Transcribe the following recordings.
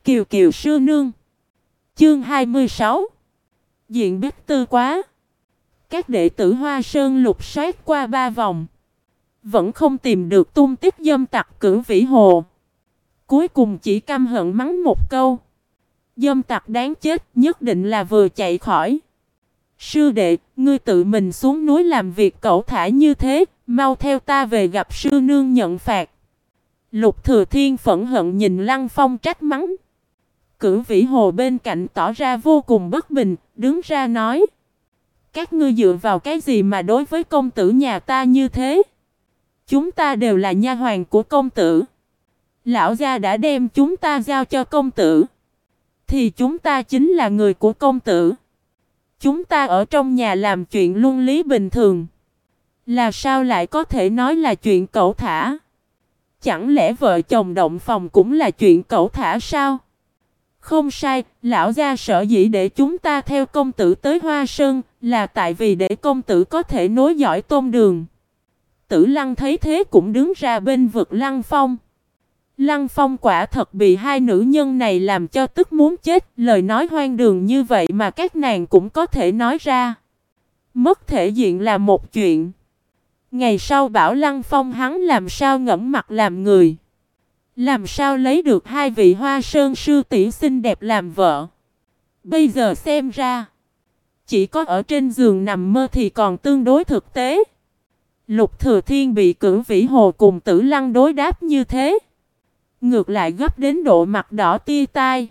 Kiều Kiều sư nương. Chương 26. Diện Bích Tư quá. Các đệ tử Hoa Sơn lục soát qua 3 vòng, vẫn không tìm được tung tích dâm tặc Cửu Vĩ Hồ. Cuối cùng chỉ căm hận mắng một câu: dâm tặc đáng chết, nhất định là vừa chạy khỏi. Sư đệ, ngươi tự mình xuống núi làm việc cẩu thả như thế, mau theo ta về gặp sư nương nhận phạt. Lục Thừa Thiên phẫn hận nhìn Lăng Phong trách mắng. Cửu Vĩ Hồ bên cạnh tỏ ra vô cùng bất bình, đứng ra nói: các ngươi dựa vào cái gì mà đối với công tử nhà ta như thế? Chúng ta đều là nha hoàn của công tử. Lão gia đã đem chúng ta giao cho công tử, thì chúng ta chính là người của công tử. Chúng ta ở trong nhà làm chuyện luân lý bình thường, là sao lại có thể nói là chuyện cẩu thả? Chẳng lẽ vợ chồng động phòng cũng là chuyện cẩu thả sao? Không sai, lão gia sở dĩ để chúng ta theo công tử tới Hoa Sơn là tại vì để công tử có thể nối dõi Tôn Đường. Tử Lăng thấy thế cũng đứng ra bên vực Lăng Phong. Lăng Phong quả thật bị hai nữ nhân này làm cho tức muốn chết, lời nói hoang đường như vậy mà các nàng cũng có thể nói ra. Mất thể diện là một chuyện, ngày sau bảo Lăng Phong hắn làm sao ngẫm mặt làm người, làm sao lấy được hai vị Hoa Sơn sư tỷ xinh đẹp làm vợ. Bây giờ xem ra, chỉ có ở trên giường nằm mơ thì còn tương đối thực tế. Lục Thừa Thiên bị Cửu Vĩ Hồ cùng Tử Lăng đối đáp như thế, ngược lại gấp đến độ mặt đỏ tia tai,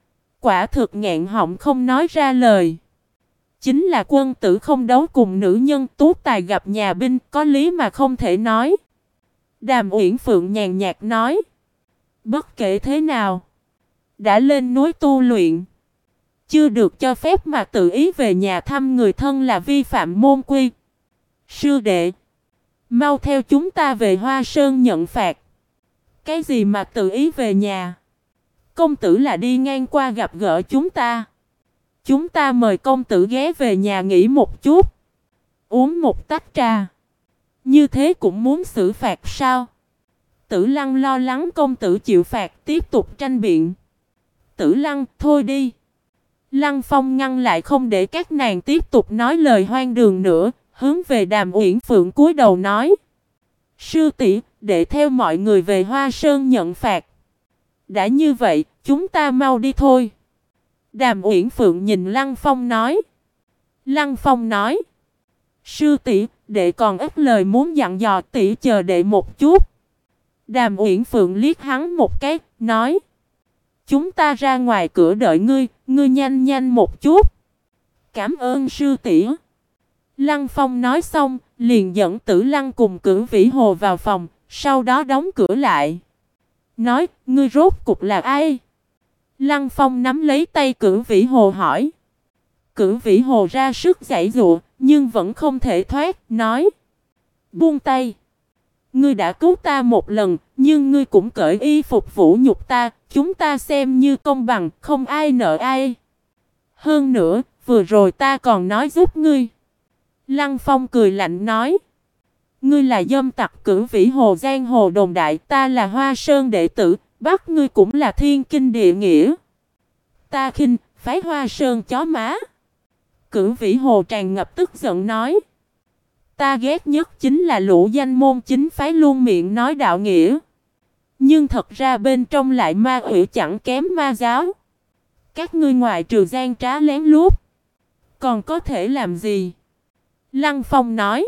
quả thực nghẹn họng không nói ra lời. Chính là quân tử không đấu cùng nữ nhân, tú tài gặp nhà binh, có lý mà không thể nói. Đàm Uyển Phượng nhàn nhạt nói: bất kể thế nào, đã lên núi tu luyện, chưa được cho phép mà tự ý về nhà thăm người thân là vi phạm môn quy. Sư đệ, mau theo chúng ta về Hoa Sơn nhận phạt. Cái gì mà tự ý về nhà? Công tử là đi ngang qua gặp gỡ chúng ta. Chúng ta mời công tử ghé về nhà nghỉ một chút, uống một tách trà. Như thế cũng muốn xử phạt sao? Tử Lăng lo lắng công tử chịu phạt, tiếp tục tranh biện. Tử Lăng, thôi đi. Lăng Phong ngăn lại không để các nàng tiếp tục nói lời hoang đường nữa, hướng về Đàm Uyển Phượng cúi đầu nói: sư tỷ, để theo mọi người về Hoa Sơn nhận phạt. Đã như vậy, chúng ta mau đi thôi. Đàm Uyển Phượng nhìn Lăng Phong nói. Lăng Phong nói: sư tỷ, đệ còn ít lời muốn dặn dò, tỷ chờ đệ một chút. Đàm Uyển Phượng liếc hắn một cái, nói: chúng ta ra ngoài cửa đợi ngươi, ngươi nhanh nhanh một chút. Cảm ơn sư tỷ. Lăng Phong nói xong, liền dẫn Tử Lăng cùng Cửu Vĩ Hồ vào phòng, sau đó đóng cửa lại. Nói: ngươi rốt cục là ai? Lăng Phong nắm lấy tay Cửu Vĩ Hồ hỏi. Cửu Vĩ Hồ ra sức giãy giụa, nhưng vẫn không thể thoát, nói: buông tay. Ngươi đã cứu ta một lần, nhưng ngươi cũng cởi y phục vũ nhục ta, chúng ta xem như công bằng, không ai nợ ai. Hơn nữa, vừa rồi ta còn nói giúp ngươi. Lăng Phong cười lạnh nói: ngươi là dâm tặc Cửu Vĩ Hồ giang hồ đồn đại, ta là Hoa Sơn đệ tử, bắt ngươi cũng là thiên kinh địa nghĩa. Ta khinh, phái Hoa Sơn chó má. Cửu Vĩ Hồ tràn ngập tức giận nói: ta ghét nhất chính là lũ danh môn chính phái luôn miệng nói đạo nghĩa, nhưng thật ra bên trong lại ma quỷ chẳng kém ma giáo. Các ngươi ngoại trừ gian trá lén lút, còn có thể làm gì? Lăng Phong nói: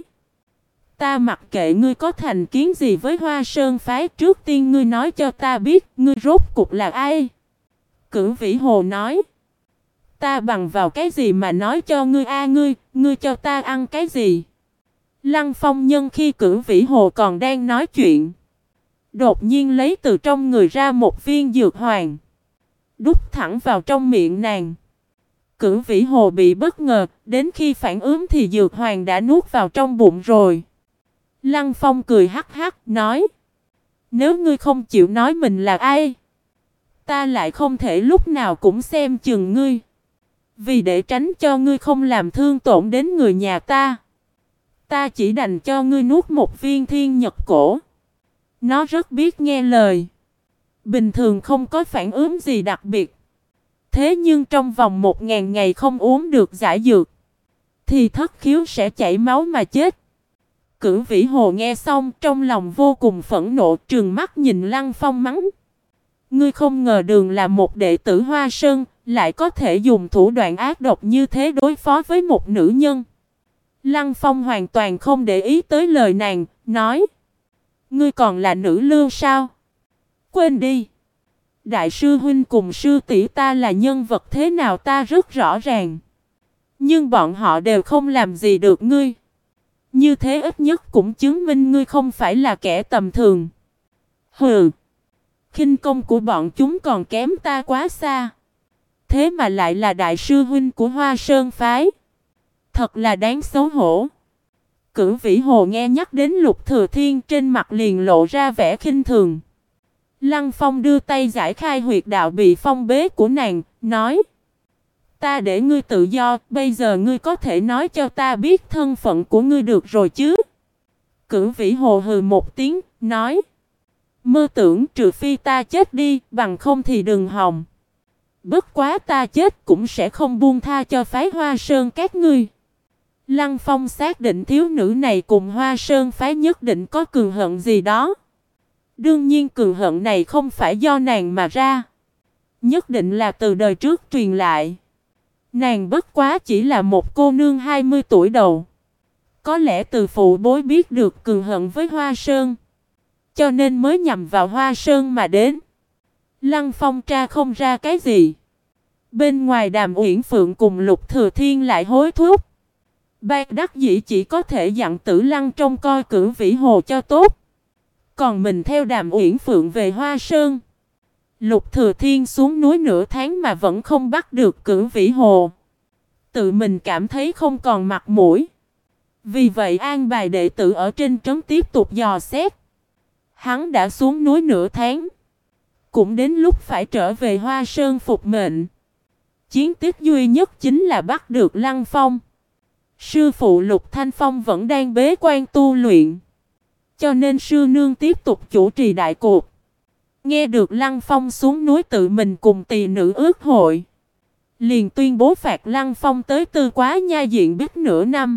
ta mặc kệ ngươi có thành kiến gì với Hoa Sơn phái, trước tiên ngươi nói cho ta biết, ngươi rốt cục là ai? Cửu Vĩ Hồ nói: ta bằng vào cái gì mà nói cho ngươi a, ngươi cho ta ăn cái gì? Lăng Phong nhân khi Cửu Vĩ Hồ còn đang nói chuyện, đột nhiên lấy từ trong người ra một viên dược hoàng, đút thẳng vào trong miệng nàng. Cửu Vĩ Hồ bị bất ngờ, đến khi phản ứng thì dược hoàng đã nuốt vào trong bụng rồi. Lăng Phong cười hắc hắc, nói: nếu ngươi không chịu nói mình là ai, ta lại không thể lúc nào cũng xem chừng ngươi. Vì để tránh cho ngươi không làm thương tổn đến người nhà ta, ta chỉ đành cho ngươi nuốt một viên thiên nhật cổ. Nó rất biết nghe lời. bình thường không có phản ứng gì đặc biệt. Thế nhưng trong vòng 1000 ngày không uống được giải dược, thì thất khiếu sẽ chảy máu mà chết. Cửu Vĩ Hồ nghe xong trong lòng vô cùng phẫn nộ, trừng mắt nhìn Lăng Phong mắng. Ngươi không ngờ Đường là một đệ tử Hoa Sơn, lại có thể dùng thủ đoạn ác độc như thế đối phó với một nữ nhân. Lăng Phong hoàn toàn không để ý tới lời nàng, nói. Ngươi còn là nữ lưu sao? Quên đi. Đại sư huynh cùng sư tỷ ta là nhân vật thế nào ta rất rõ ràng. Nhưng bọn họ đều không làm gì được ngươi. Như thế ít nhất cũng chứng minh ngươi không phải là kẻ tầm thường. Hừ. Khinh công của bọn chúng còn kém ta quá xa. Thế mà lại là đại sư huynh của Hoa Sơn phái. Thật là đáng xấu hổ. Cửu Vĩ Hồ nghe nhắc đến Lục Thừa Thiên trên mặt liền lộ ra vẻ khinh thường. Lăng Phong đưa tay giải khai huyệt đạo bị phong bế của nàng, nói. Ta để ngươi tự do, bây giờ ngươi có thể nói cho ta biết thân phận của ngươi được rồi chứ? Cửu Vĩ Hồ hừ một tiếng, nói. Mơ tưởng trừ phi ta chết đi, bằng không thì đừng hòng. Bất quá ta chết cũng sẽ không buông tha cho phái Hoa Sơn các ngươi. Lăng Phong xác định thiếu nữ này cùng Hoa Sơn phái nhất định có cừu hận gì đó. Đương nhiên cừu hận này không phải do nàng mà ra. Nhất định là từ đời trước truyền lại. Nàng bất quá chỉ là một cô nương 20 tuổi đầu. Có lẽ từ phụ bối biết được cừu hận với Hoa Sơn, cho nên mới nhằm vào Hoa Sơn mà đến. Lăng Phong tra không ra cái gì. Bên ngoài Đàm Uyển Phượng cùng Lục Thừa Thiên lại hối thúc. Bác đắc dĩ chỉ có thể dặn Tử Lăng trông coi Cửu Vĩ Hồ cho tốt. Còn mình theo Đàm Uyển Phượng về Hoa Sơn. Lục Thừa Thiên xuống núi nửa tháng mà vẫn không bắt được Cửu Vĩ Hồ. Tự mình cảm thấy không còn mặt mũi. Vì vậy an bài đệ tử ở trên trấn tiếp tục dò xét. Hắn đã xuống núi nửa tháng. Cũng đến lúc phải trở về Hoa Sơn phục mệnh. Chiến tích duy nhất chính là bắt được Lăng Phong. Sư phụ Lục Thanh Phong vẫn đang bế quan tu luyện. Cho nên sư nương tiếp tục chủ trì đại cuộc. Nghe được Lăng Phong xuống núi tự mình cùng tỳ nữ ước hội, liền tuyên bố phạt Lăng Phong tới Tư Quá Nha diện biết nửa năm.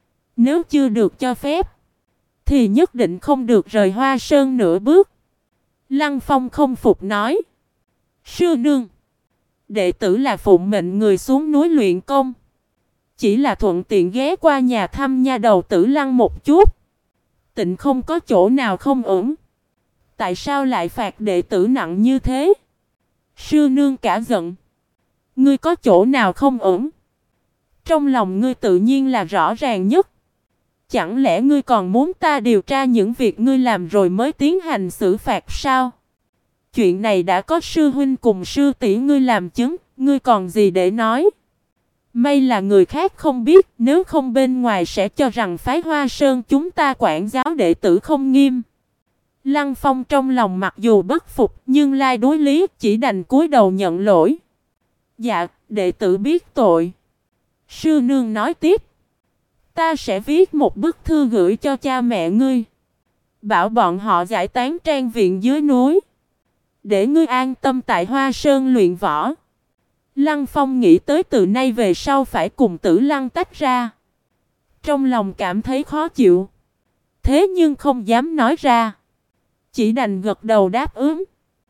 Nếu chưa được cho phép, thì nhất định không được rời Hoa Sơn nửa bước. Lăng Phong không phục nói. Sư nương, đệ tử là phụng mệnh người xuống núi luyện công. Chỉ là thuận tiện ghé qua nhà thăm nha đầu Tử Lăng một chút. Tịnh không có chỗ nào không ổn. Tại sao lại phạt đệ tử nặng như thế? Sư nương cả giận. Ngươi có chỗ nào không ổn? Trong lòng ngươi tự nhiên là rõ ràng nhất. Chẳng lẽ ngươi còn muốn ta điều tra những việc ngươi làm rồi mới tiến hành xử phạt sao? Chuyện này đã có sư huynh cùng sư tỷ ngươi làm chứng, ngươi còn gì để nói? May là người khác không biết, nếu không bên ngoài sẽ cho rằng phái Hoa Sơn chúng ta quản giáo đệ tử không nghiêm. Lăng Phong trong lòng mặc dù bất phục, nhưng lai đối lý chỉ đành cúi đầu nhận lỗi. Dạ, đệ tử biết tội. Sư nương nói tiếp. Ta sẽ viết một bức thư gửi cho cha mẹ ngươi. Bảo bọn họ giải tán trang viện dưới núi. Để ngươi an tâm tại Hoa Sơn luyện võ. Lăng Phong nghĩ tới từ nay về sau phải cùng Tử Lăng tách ra. Trong lòng cảm thấy khó chịu. Thế nhưng không dám nói ra. Chỉ đành gật đầu đáp ứng.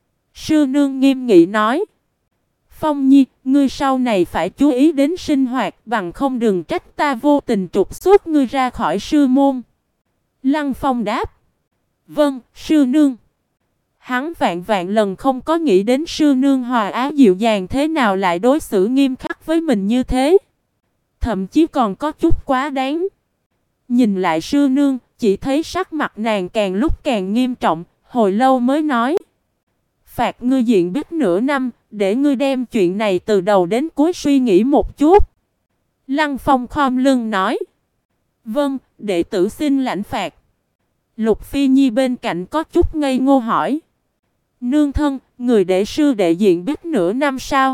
Sư nương nghiêm nghị nói. Phong Nhi, ngươi sau này phải chú ý đến sinh hoạt, bằng không đừng trách ta vô tình trục xuất ngươi ra khỏi sư môn. Lăng Phong đáp. Vâng, sư nương. Hắn vạn vạn lần không có nghĩ đến sư nương hòa ái dịu dàng thế nào lại đối xử nghiêm khắc với mình như thế. Thậm chí còn có chút quá đáng. Nhìn lại sư nương, chỉ thấy sắc mặt nàng càng lúc càng nghiêm trọng, hồi lâu mới nói. Phạt ngươi diện biết nửa năm, để ngươi đem chuyện này từ đầu đến cuối suy nghĩ một chút. Lăng Phong khom lưng nói. Vâng, đệ tử xin lãnh phạt. Lục Phi Nhi bên cạnh có chút ngây ngô hỏi. Nương thân, người để sư đệ diện biết nửa năm sao?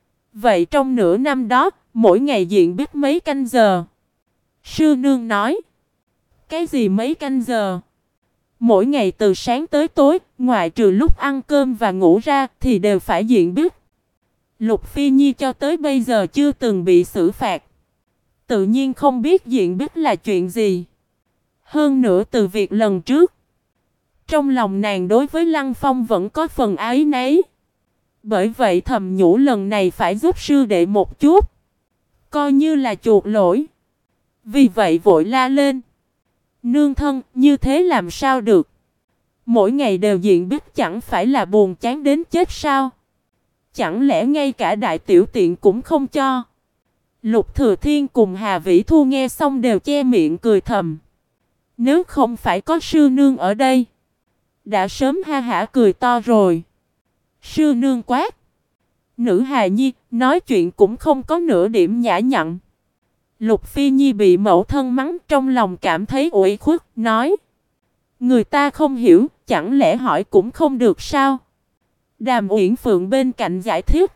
Vậy trong nửa năm đó, mỗi ngày diện biết mấy canh giờ? Sư nương nói. Cái gì mấy canh giờ? Mỗi ngày từ sáng tới tối, ngoại trừ lúc ăn cơm và ngủ ra thì đều phải diện biết. Lục Phi Nhi cho tới bây giờ chưa từng bị xử phạt. Tự nhiên không biết diện biết là chuyện gì. Hơn nữa từ việc lần trước, trong lòng nàng đối với Lăng Phong vẫn có phần áy náy. Bởi vậy thầm nhủ lần này phải giúp sư đệ một chút, coi như là chuộc lỗi. Vì vậy vội la lên. Nương thân, như thế làm sao được? Mỗi ngày đều diện biết chẳng phải là buồn chán đến chết sao? Chẳng lẽ ngay cả đại tiểu tiện cũng không cho? Lục Thừa Thiên cùng Hà Vĩ Thu nghe xong đều che miệng cười thầm. Nếu không phải có sư nương ở đây, đã sớm ha hả cười to rồi. Sư nương quát. Nữ hài nhi, nói chuyện cũng không có nửa điểm nhã nhặn. Lục Phi Nhi bị mẫu thân mắng trong lòng cảm thấy uể khuất, nói. Người ta không hiểu, chẳng lẽ hỏi cũng không được sao? Đàm Uyển Phượng bên cạnh giải thích.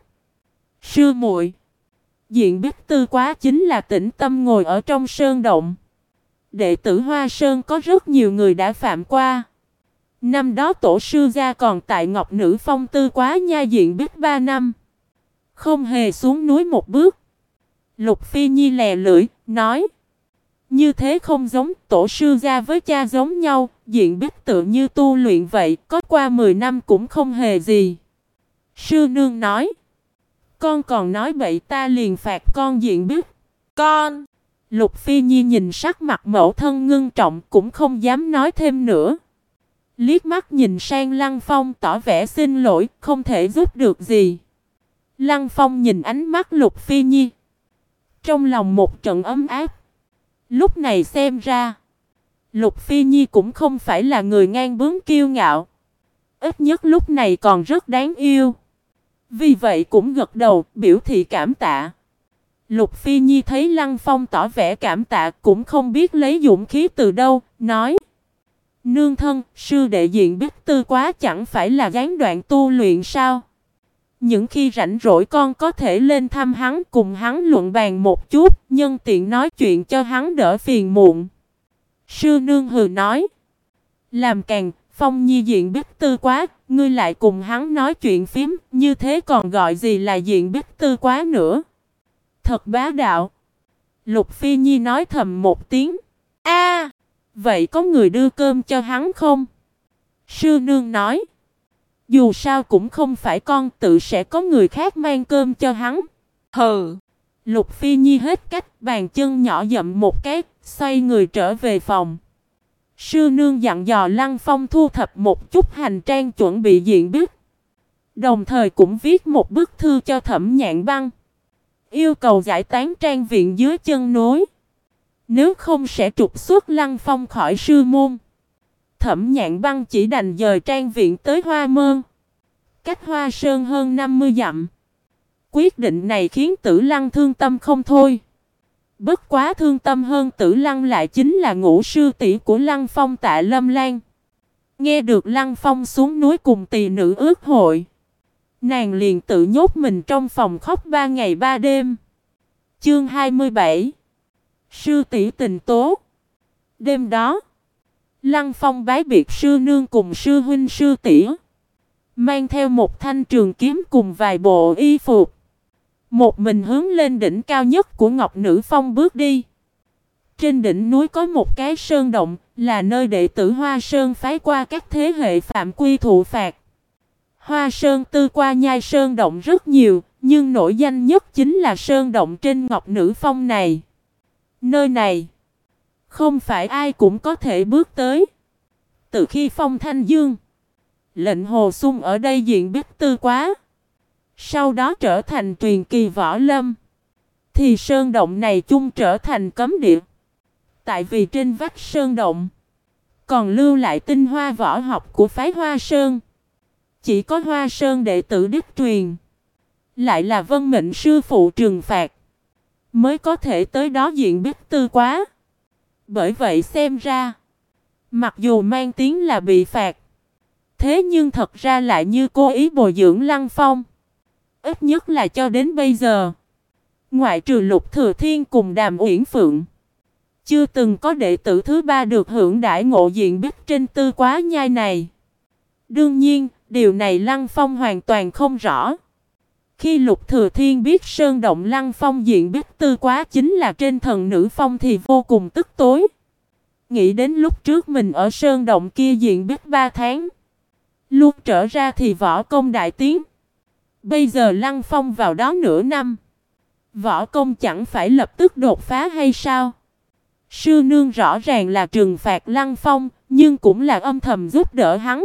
Sư muội, Diện Bích Tư Quá chính là tĩnh tâm ngồi ở trong sơn động. Đệ tử Hoa Sơn có rất nhiều người đã phạm qua. Năm đó tổ sư gia còn tại Ngọc Nữ Phong Tư Quá nha Diện Bích 3 năm. Không hề xuống núi một bước. Lục Phi Nhi lè lưỡi, nói. Như thế không giống, tổ sư gia với cha giống nhau, Diện Bích tự như tu luyện vậy, có qua 10 năm cũng không hề gì. Sư nương nói. Con còn nói bậy ta liền phạt con Diện Bích. Con! Lục Phi Nhi nhìn sắc mặt mẫu thân ngưng trọng cũng không dám nói thêm nữa. Liếc mắt nhìn sang Lăng Phong tỏ vẻ xin lỗi, không thể giúp được gì. Lăng Phong nhìn ánh mắt Lục Phi Nhi. Trong lòng một trận ấm áp. Lúc này xem ra, Lục Phi Nhi cũng không phải là người ngang bướng kiêu ngạo. Ít nhất lúc này còn rất đáng yêu. Vì vậy cũng gật đầu, biểu thị cảm tạ. Lục Phi Nhi thấy Lăng Phong tỏ vẻ cảm tạ cũng không biết lấy dũng khí từ đâu, nói. Nương thân, sư đệ Diện Bích Tư Quá chẳng phải là gián đoạn tu luyện sao? Những khi rảnh rỗi con có thể lên thăm hắn cùng hắn luận bàn một chút, nhân tiện nói chuyện cho hắn đỡ phiền muộn. Sư nương hừ nói. Làm càng, Phong Nhi Diện Bích Tư Quá, ngươi lại cùng hắn nói chuyện phím, như thế còn gọi gì là Diện Bích Tư Quá nữa. Thật bá đạo. Lục Phi Nhi nói thầm một tiếng. A, vậy có người đưa cơm cho hắn không? Sư nương nói. Dù sao cũng không phải con, tự sẽ có người khác mang cơm cho hắn. Hừ. Lục Phi Nhi hết cách, bàn chân nhỏ dậm một cái, xoay người trở về phòng. Sư nương dặn dò Lăng Phong thu thập một chút hành trang chuẩn bị diện biết. Đồng thời cũng viết một bức thư cho Thẩm Nhạn Băng. Yêu cầu giải tán trang viện dưới chân núi. Nếu không sẽ trục xuất Lăng Phong khỏi sư môn. Thẩm Nhạn Băng chỉ đành dời trang viện tới Hoa Mơn, cách Hoa Sơn hơn 50 dặm. Quyết định này khiến Tử Lăng thương tâm không thôi. Bất quá thương tâm hơn Tử Lăng lại chính là ngũ sư tỷ của Lăng Phong Tạ Lâm Lan. Nghe được Lăng Phong xuống núi cùng tỳ nữ ước hội, nàng liền tự nhốt mình trong phòng khóc 3 ngày 3 đêm. Chương 27. Sư tỷ tình tố. Đêm đó, Lăng Phong bái biệt sư nương cùng sư huynh sư tỷ, mang theo một thanh trường kiếm cùng vài bộ y phục, một mình hướng lên đỉnh cao nhất của Ngọc Nữ Phong bước đi. Trên đỉnh núi có một cái sơn động, là nơi đệ tử Hoa Sơn phái qua các thế hệ phạm quy thụ phạt. Hoa Sơn Tư Qua Nhai sơn động rất nhiều, nhưng nổi danh nhất chính là sơn động trên Ngọc Nữ Phong này. Nơi này không phải ai cũng có thể bước tới. Từ khi Phong Thanh Dương, Lệnh Hồ Xung ở đây Diện Bích Tư Quá, sau đó trở thành truyền kỳ võ lâm, thì sơn động này chung trở thành cấm địa. Tại vì trên vách sơn động còn lưu lại tinh hoa võ học của phái Hoa Sơn. Chỉ có Hoa Sơn đệ tử đích truyền, lại là Vân Mệnh sư phụ trừng phạt, mới có thể tới đó Diện Bích Tư Quá. Bởi vậy xem ra, mặc dù mang tiếng là bị phạt, thế nhưng thật ra lại như cố ý bồi dưỡng Lăng Phong. Ít nhất là cho đến bây giờ, ngoại trừ Lục Thừa Thiên cùng Đàm Uyển Phượng, Chưa từng có đệ tử thứ ba được hưởng đãi ngộ diện bích trên Tư Quá Nhai này. Đương nhiên, điều này Lăng Phong hoàn toàn không rõ. Khi Lục Thừa Thiên biết sơn động Lăng Phong diện bích Tư Quá chính là trên Thần Nữ Phong thì vô cùng tức tối. Nghĩ đến lúc trước mình ở sơn động kia diện bích 3 tháng. Luôn trở ra thì võ công đại tiến. Bây giờ Lăng Phong vào đó nửa năm. Võ công chẳng phải lập tức đột phá hay sao? Sư nương rõ ràng là trừng phạt Lăng Phong, nhưng cũng là âm thầm giúp đỡ hắn.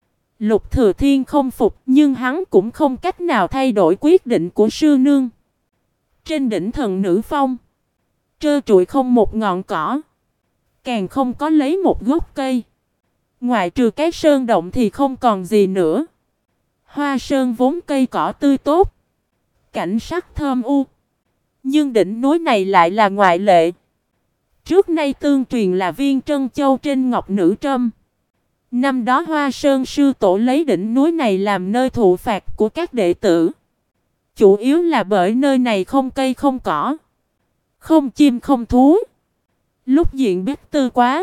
Lục Thừa Thiên không phục, nhưng hắn cũng không cách nào thay đổi quyết định của sư nương. Trên đỉnh Thần Nữ Phong, trơ trụi không một ngọn cỏ, càng không có lấy một gốc cây. Ngoại trừ cái sơn động thì không còn gì nữa. Hoa sơn vốn cây cỏ tươi tốt, cảnh sắc thơm u. Nhưng đỉnh núi này lại là ngoại lệ. Trước nay tương truyền là viên trân châu trên ngọc nữ trâm. Năm đó Hoa Sơn sư tổ lấy đỉnh núi này làm nơi thụ phạt của các đệ tử. Chủ yếu là bởi nơi này không cây không cỏ, không chim không thú. Lúc diện bích Tư Quá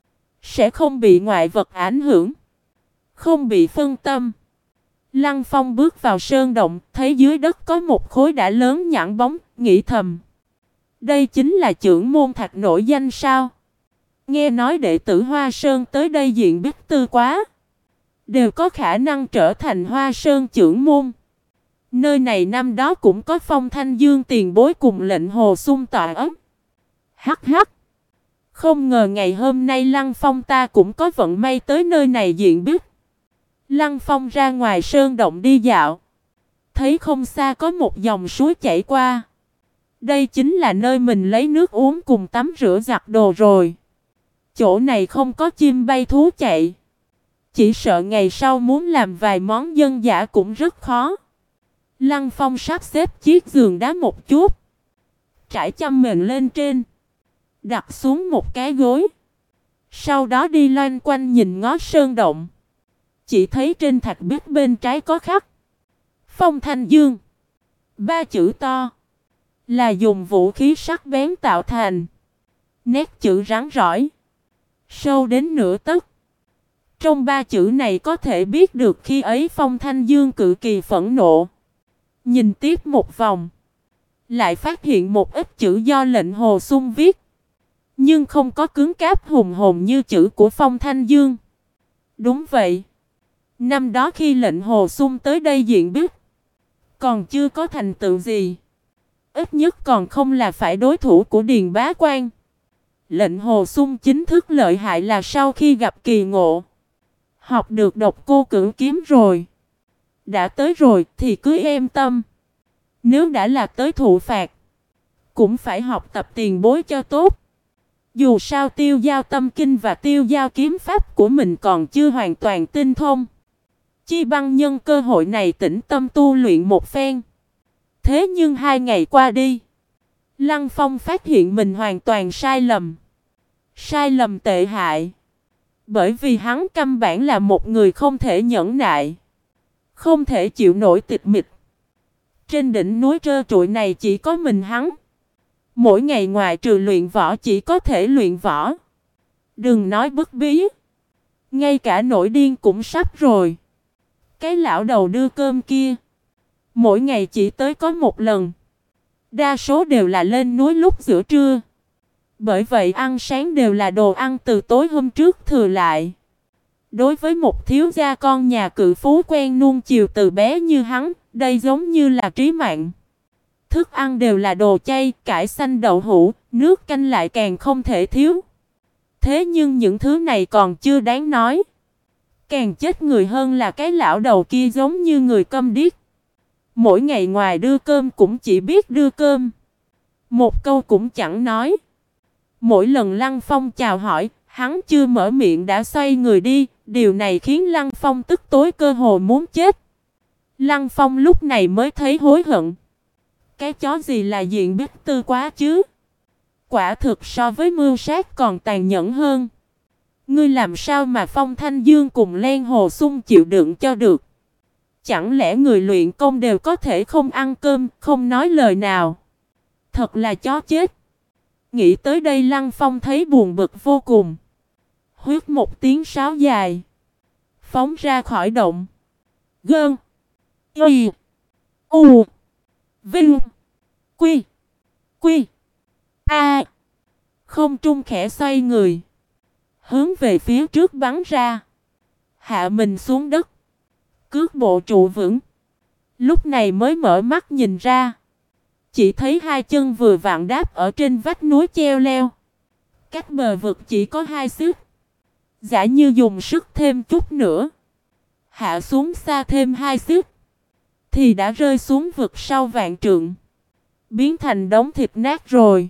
sẽ không bị ngoại vật ảnh hưởng, không bị phân tâm. Lăng Phong bước vào sơn động, thấy dưới đất có một khối đã lớn nhẵn bóng, nghĩ thầm. Đây chính là chưởng môn thạch nổi danh sao? Nghe nói đệ tử Hoa Sơn tới đây diện bích Tư Quá đều có khả năng trở thành Hoa Sơn chưởng môn. Nơi này năm đó cũng có Phong Thanh Dương tiền bối cùng Lệnh Hồ Xung tọa ấm. Hắc hắc. Không ngờ ngày hôm nay Lăng Phong ta cũng có vận may tới nơi này diện bích. Lăng Phong ra ngoài sơn động đi dạo. Thấy không xa có một dòng suối chảy qua. Đây chính là nơi mình lấy nước uống cùng tắm rửa giặt đồ rồi. Chỗ này không có chim bay thú chạy. Chỉ sợ ngày sau muốn làm vài món dân dã cũng rất khó. Lăng Phong sắp xếp chiếc giường đá một chút, trải chăn mền lên trên, đặt xuống một cái gối. Sau đó đi loanh quanh nhìn ngó sơn động. Chỉ thấy trên thạch bích bên trái có khắc Phong Thanh Dương 3 chữ to, là dùng vũ khí sắc bén tạo thành. Nét chữ rắn rỏi, sâu đến nửa tấc. Trong 3 chữ này có thể biết được khi ấy Phong Thanh Dương cực kỳ phẫn nộ. Nhìn tiếp một vòng, lại phát hiện một ít chữ do Lệnh Hồ Xung viết, nhưng không có cứng cáp hùng hồn như chữ của Phong Thanh Dương. Đúng vậy, năm đó khi Lệnh Hồ Xung tới đây diện bích, còn chưa có thành tựu gì. Ít nhất còn không là phải đối thủ của Điền Bá Quang. Lệnh Hồ Xung chính thức lợi hại là sau khi gặp kỳ ngộ, học được độc cô cửu kiếm rồi. Đã tới rồi thì cứ yên tâm. Nếu đã là tới thụ phạt, cũng phải học tập tiền bối cho tốt. Dù sao Tiêu Giao tâm kinh và Tiêu Giao kiếm pháp của mình còn chưa hoàn toàn tinh thông. Chi Băng nhân cơ hội này tĩnh tâm tu luyện một phen. Thế nhưng 2 ngày qua đi, Lăng Phong phát hiện mình hoàn toàn sai lầm. Sai lầm tệ hại. Bởi vì hắn căn bản là một người không thể nhẫn nại, không thể chịu nổi tịch mịch. Trên đỉnh núi trơ trụi này chỉ có mình hắn. Mỗi ngày ngoại trừ luyện võ chỉ có thể luyện võ. Đừng nói bức bí, ngay cả nổi điên cũng sắp rồi. Cái lão đầu đưa cơm kia, mỗi ngày chỉ tới có một lần. Đa số đều là lên núi lúc giữa trưa. Bởi vậy ăn sáng đều là đồ ăn từ tối hôm trước thừa lại. Đối với một thiếu gia con nhà cự phú quen nuông chiều từ bé như hắn, đây giống như là trí mạng. Thức ăn đều là đồ chay, cải xanh đậu hũ, nước canh lại càng không thể thiếu. Thế nhưng những thứ này còn chưa đáng nói. Càng chết người hơn là cái lão đầu kia giống như người câm điếc. Mỗi ngày ngoài đưa cơm cũng chỉ biết đưa cơm, một câu cũng chẳng nói. Mỗi lần Lăng Phong chào hỏi, hắn chưa mở miệng đã xoay người đi. Điều này khiến Lăng Phong tức tối cơ hồ muốn chết. Lăng Phong lúc này mới thấy hối hận. Cái chó gì là diện bích Tư Quá chứ? Quả thực so với mưu sát còn tàn nhẫn hơn. Ngươi làm sao mà Phong Thanh Dương cùng Len Hồ Xung chịu đựng cho được? Chẳng lẽ người luyện công đều có thể không ăn cơm, không nói lời nào? Thật là chó chết. Nghĩ tới đây Lăng Phong thấy buồn bực vô cùng. Huyết một tiếng sáo dài, phóng ra khỏi động. Gơn. Y. U. Vinh. Quy. Quy. A. Không trung khẽ xoay người, hướng về phía trước bắn ra. Hạ mình xuống đất, cước bộ trụ vững. Lúc này mới mở mắt nhìn ra. Chỉ thấy hai chân vừa vặn đáp ở trên vách núi treo leo. Cách bờ vực chỉ có 2 xích. Giả như dùng sức thêm chút nữa, hạ xuống xa thêm 2 xích, thì đã rơi xuống vực sâu vạn trượng, biến thành đống thịt nát rồi.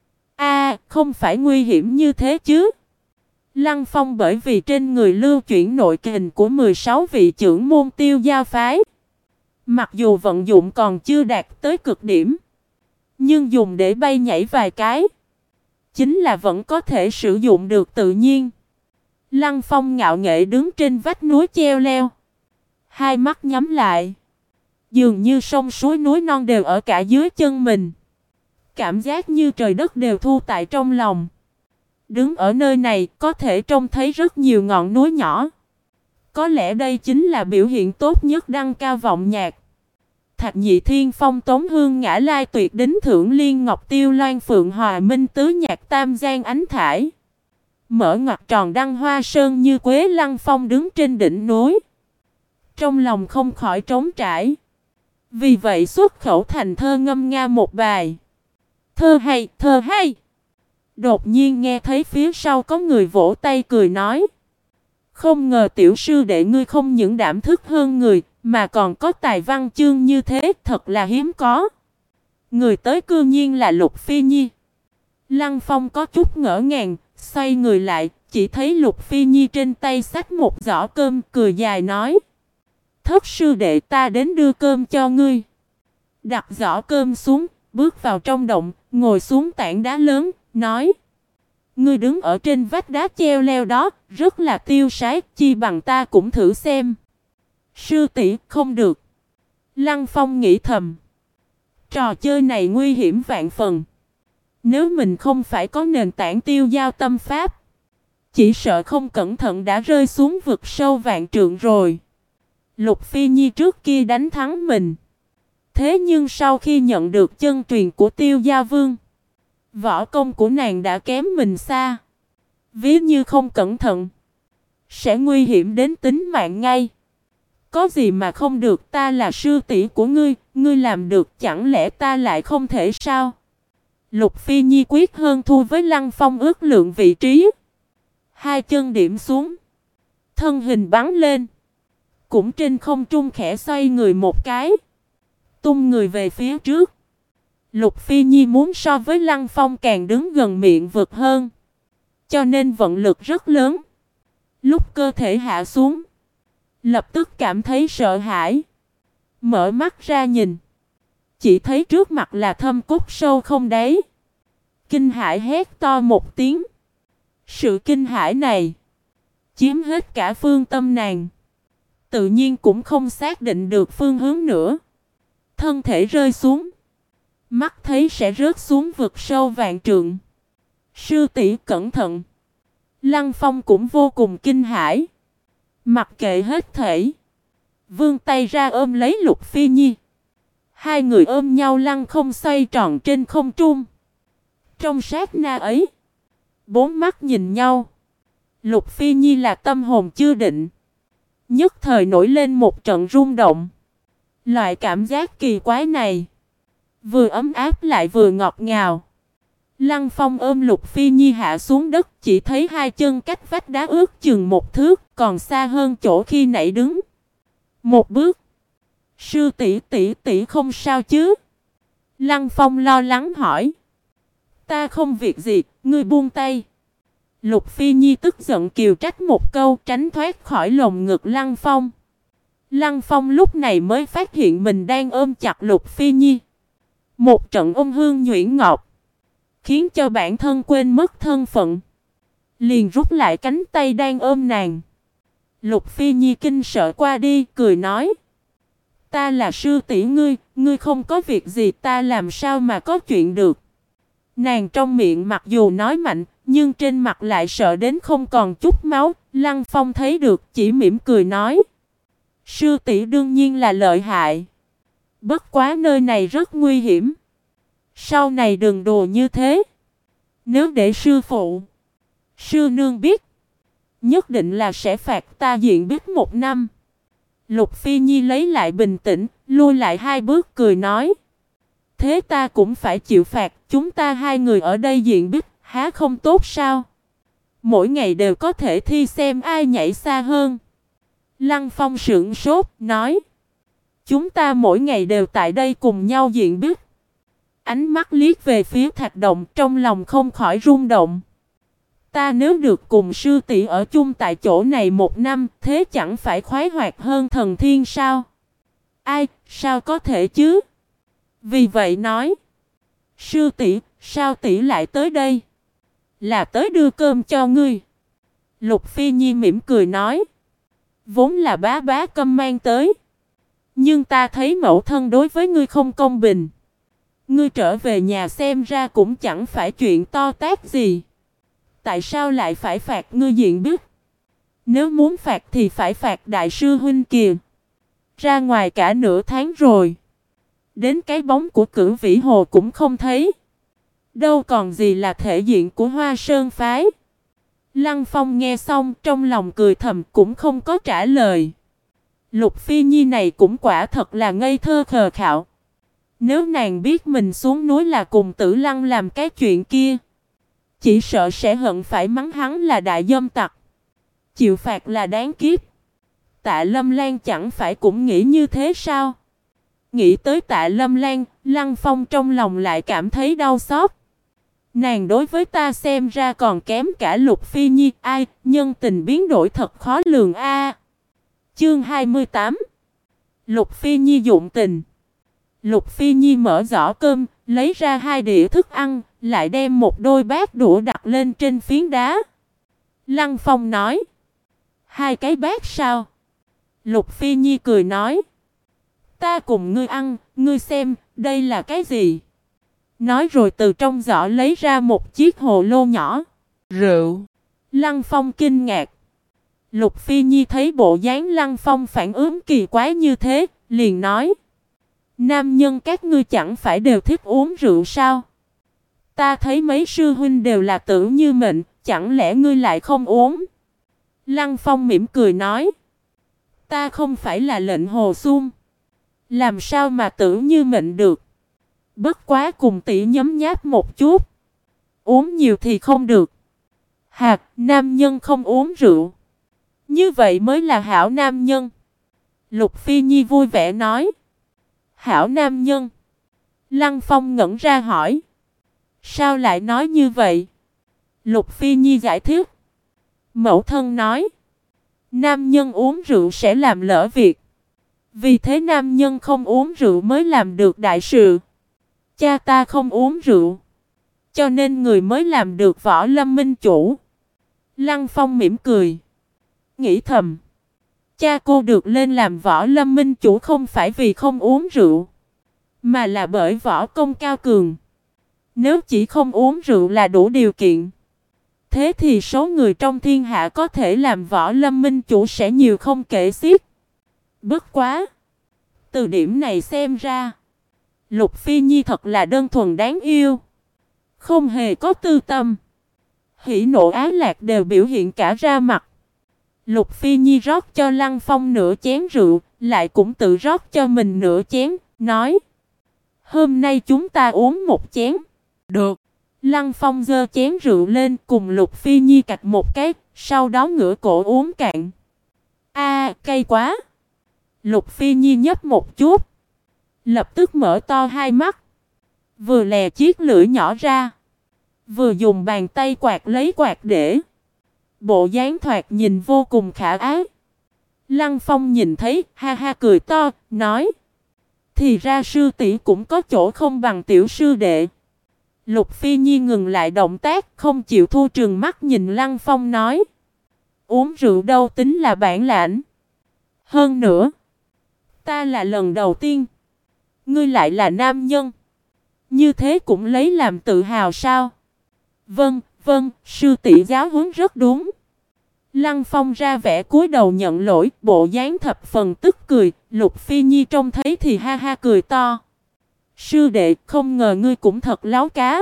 Không phải nguy hiểm như thế chứ? Lăng Phong bởi vì trên người lưu chuyển nội kình của 16 vị trưởng môn Tiêu Giao phái. Mặc dù vận dụng còn chưa đạt tới cực điểm, nhưng dùng để bay nhảy vài cái, chính là vẫn có thể sử dụng được tự nhiên. Lăng Phong ngạo nghễ đứng trên vách núi treo leo, hai mắt nhắm lại. Dường như sông suối núi non đều ở cả dưới chân mình. Cảm giác như trời đất đều thu tại trong lòng. Đứng ở nơi này có thể trông thấy rất nhiều ngọn núi nhỏ. Có lẽ đây chính là biểu hiện tốt nhất đăng cao vọng nhạc. Thạch Nhị Thiên Phong Tống Hương Ngã Lai Tuyệt Đính Thưởng Liên Ngọc Tiêu Loan Phượng Hòa Minh Tứ Nhạc Tam Giang Ánh Thải. Mở ngoặt tròn đăng hoa sơn như quế. Lăng Phong đứng trên đỉnh núi, trong lòng không khỏi trống trải. Vì vậy xuất khẩu thành thơ ngâm nga một bài. Thơ hay, thơ hay. Đột nhiên nghe thấy phía sau có người vỗ tay cười nói: không ngờ tiểu sư đệ ngươi không những đảm thức hơn người, mà còn có tài văn chương như thế, thật là hiếm có. Người tới cư nhiên là Lục Phi Nhi. Lăng Phong có chút ngỡ ngàng, xoay người lại, chỉ thấy Lục Phi Nhi trên tay xách một giỏ cơm, cười dài nói: thất sư đệ, ta đến đưa cơm cho ngươi. Đặt giỏ cơm xuống, bước vào trong động, ngồi xuống tảng đá lớn, nói: ngươi đứng ở trên vách đá treo leo đó, rất là tiêu sái, chi bằng ta cũng thử xem. Sư tỷ, không được. Lăng Phong nghĩ thầm. Trò chơi này nguy hiểm vạn phần. Nếu mình không phải có nền tảng tiêu giao tâm pháp, chỉ sợ không cẩn thận đã rơi xuống vực sâu vạn trượng rồi. Lục Phi Nhi trước kia đánh thắng mình. Thế nhưng sau khi nhận được chân truyền của Tiêu Gia Vương, võ công của nàng đã kém mình xa. Ví như không cẩn thận, sẽ nguy hiểm đến tính mạng ngay. Có gì mà không được, ta là sư tỷ của ngươi, ngươi làm được chẳng lẽ ta lại không thể sao? Lục Phi Nhi quyết hơn thua với Lăng Phong ước lượng vị trí. Hai chân điểm xuống, thân hình bắn lên, cũng trên không trung khẽ xoay người một cái, tung người về phía trước. Lục Phi Nhi muốn so với Lăng Phong càng đứng gần miệng vực hơn, cho nên vận lực rất lớn. Lúc cơ thể hạ xuống, lập tức cảm thấy sợ hãi. Mở mắt ra nhìn, chỉ thấy trước mặt là thâm cốt sâu không đáy. Kinh hãi hét to một tiếng. Sự kinh hãi này chiếm hết cả phương tâm nàng, tự nhiên cũng không xác định được phương hướng nữa. Thân thể rơi xuống, mắt thấy sẽ rớt xuống vực sâu vạn trượng. Sư tỷ cẩn thận. Lăng Phong cũng vô cùng kinh hãi. Mặc kệ hết thảy, vươn tay ra ôm lấy Lục Phi Nhi. Hai người ôm nhau lăng không xoay tròn trên không trung. Trong sát na ấy, bốn mắt nhìn nhau. Lục Phi Nhi là tâm hồn chưa định, nhất thời nổi lên một trận rung động. Loại cảm giác kỳ quái này, vừa ấm áp lại vừa ngọt ngào. Lăng Phong ôm Lục Phi Nhi hạ xuống đất, chỉ thấy hai chân cách vách đá ước chừng 1 thước, còn xa hơn chỗ khi nãy đứng 1 bước. Sư tỷ tỷ không sao chứ? Lăng Phong lo lắng hỏi. Ta không việc gì, ngươi buông tay. Lục Phi Nhi tức giận kiều trách một câu, tránh thoát khỏi lồng ngực Lăng Phong. Lăng Phong lúc này mới phát hiện mình đang ôm chặt Lục Phi Nhi. Một trận ôm hương nhuyễn ngọt, khiến cho bản thân quên mất thân phận, liền rút lại cánh tay đang ôm nàng. Lục Phi Nhi kinh sợ qua đi, cười nói: ta là sư tỷ ngươi, ngươi không có việc gì, ta làm sao mà có chuyện được? Nàng trong miệng mặc dù nói mạnh, nhưng trên mặt lại sợ đến không còn chút máu. Lăng Phong thấy được, chỉ mỉm cười nói. Sư tỷ đương nhiên là lợi hại. Bất quá nơi này rất nguy hiểm. Sau này đừng đùa như thế. Nếu để sư phụ, sư nương biết, nhất định là sẽ phạt ta diện biết 1 năm. Lục Phi Nhi lấy lại bình tĩnh, lui lại 2 bước cười nói. Thế ta cũng phải chịu phạt, chúng ta 2 người ở đây diện biết, há không tốt sao? Mỗi ngày đều có thể thi xem ai nhảy xa hơn. Lăng Phong sững sốt, nói. Chúng ta mỗi ngày đều tại đây cùng nhau diện biết. Ánh mắt liếc về phía Thạch Động, trong lòng không khỏi rung động. Ta nếu được cùng sư tỷ ở chung tại chỗ này 1 năm, thế chẳng phải khoái hoạt hơn thần thiên sao? Ai, sao có thể chứ? Vì vậy nói. Sư tỷ, sao tỷ lại tới đây? Là tới đưa cơm cho ngươi. Lục Phi Nhi mỉm cười nói. Vốn là bá bá Câm mang tới. Nhưng ta thấy mẫu thân đối với ngươi không công bình. Ngươi trở về nhà xem ra cũng chẳng phải chuyện to tát gì. Tại sao lại phải phạt ngươi diện biết? Nếu muốn phạt thì phải phạt đại sư huynh kìa. Ra ngoài cả nửa tháng rồi. Đến cái bóng của Cửu Vĩ Hồ cũng không thấy. Đâu còn gì là thể diện của Hoa Sơn phái. Lăng Phong nghe xong trong lòng cười thầm cũng không có trả lời. Lục Phi Nhi này cũng quả thật là ngây thơ khờ khạo. Nếu nàng biết mình xuống núi là cùng Tử Lăng làm cái chuyện kia, chỉ sợ sẽ hận phải mắng hắn là đại dâm tặc. Chịu phạt là đáng kiếp. Tạ Lâm Lan chẳng phải cũng nghĩ như thế sao? Nghĩ tới Tạ Lâm Lan, Lăng Phong trong lòng lại cảm thấy đau xót. Nàng đối với ta xem ra còn kém cả Lục Phi Nhi. Ai, nhân tình biến đổi thật khó lường a. Chương 28. Lục Phi Nhi dụng tình. Lục Phi Nhi mở giỏ cơm, lấy ra 2 đĩa thức ăn, lại đem một đôi bát đũa đặt lên trên phiến đá. Lăng Phong nói. 2 cái bát sao? Lục Phi Nhi cười nói. Ta cùng ngươi ăn, ngươi xem, đây là cái gì? Nói rồi từ trong giỏ lấy ra một chiếc hồ lô nhỏ. Rượu. Lăng Phong kinh ngạc. Lục Phi Nhi thấy bộ dáng Lăng Phong phản ứng kỳ quái như thế, liền nói. Nam nhân các ngươi chẳng phải đều thích uống rượu sao? Ta thấy mấy sư huynh đều là tử như mệnh, chẳng lẽ ngươi lại không uống? Lăng Phong mỉm cười nói. Ta không phải là lệnh hồ xuông. Làm sao mà tử như mệnh được? Bất quá cùng tỷ nhấm nháp một chút. Uống nhiều thì không được. Hạt, nam nhân không uống rượu. Như vậy mới là hảo nam nhân. Lục Phi Nhi vui vẻ nói. Hảo nam nhân. Lăng Phong ngẩn ra hỏi. Sao lại nói như vậy? Lục Phi Nhi giải thích. Mẫu thân nói. Nam nhân uống rượu sẽ làm lỡ việc. Vì thế nam nhân không uống rượu mới làm được đại sự. Cha ta không uống rượu. Cho nên người mới làm được Võ Lâm minh chủ. Lăng Phong mỉm cười. Nghĩ thầm. Cha cô được lên làm Võ Lâm minh chủ không phải vì không uống rượu. Mà là bởi võ công cao cường. Nếu chỉ không uống rượu là đủ điều kiện. Thế thì số người trong thiên hạ có thể làm Võ Lâm minh chủ sẽ nhiều không kể xiết. Bất quá. Từ điểm này xem ra. Lục Phi Nhi thật là đơn thuần đáng yêu. Không hề có tư tâm. Hỉ nộ ái lạc đều biểu hiện cả ra mặt. Lục Phi Nhi rót cho Lăng Phong nửa chén rượu, lại cũng tự rót cho mình nửa chén, nói. Hôm nay chúng ta uống một chén. Được. Lăng Phong giơ chén rượu lên cùng Lục Phi Nhi cạch một cái, sau đó ngửa cổ uống cạn. Cay quá. Lục Phi Nhi nhấp một chút. Lập tức mở to hai mắt. Vừa lè chiếc lưỡi nhỏ ra. Vừa dùng bàn tay quạt lấy quạt để. Bộ dáng thoạt nhìn vô cùng khả ái. Lăng Phong nhìn thấy, ha ha cười to, nói. Thì ra sư tỷ cũng có chỗ không bằng tiểu sư đệ. Lục Phi Nhi ngừng lại động tác, không chịu thu trừng mắt nhìn Lăng Phong nói. Uống rượu đâu tính là bản lãnh. Hơn nữa, ta là lần đầu tiên. Ngươi lại là nam nhân. Như thế cũng lấy làm tự hào sao? Vâng, vâng, sư tỷ giáo huấn rất đúng. Lăng Phong ra vẻ cúi đầu nhận lỗi, bộ dáng thập phần tức cười, Lục Phi Nhi trông thấy thì ha ha cười to. Sư đệ, không ngờ ngươi cũng thật láo cá.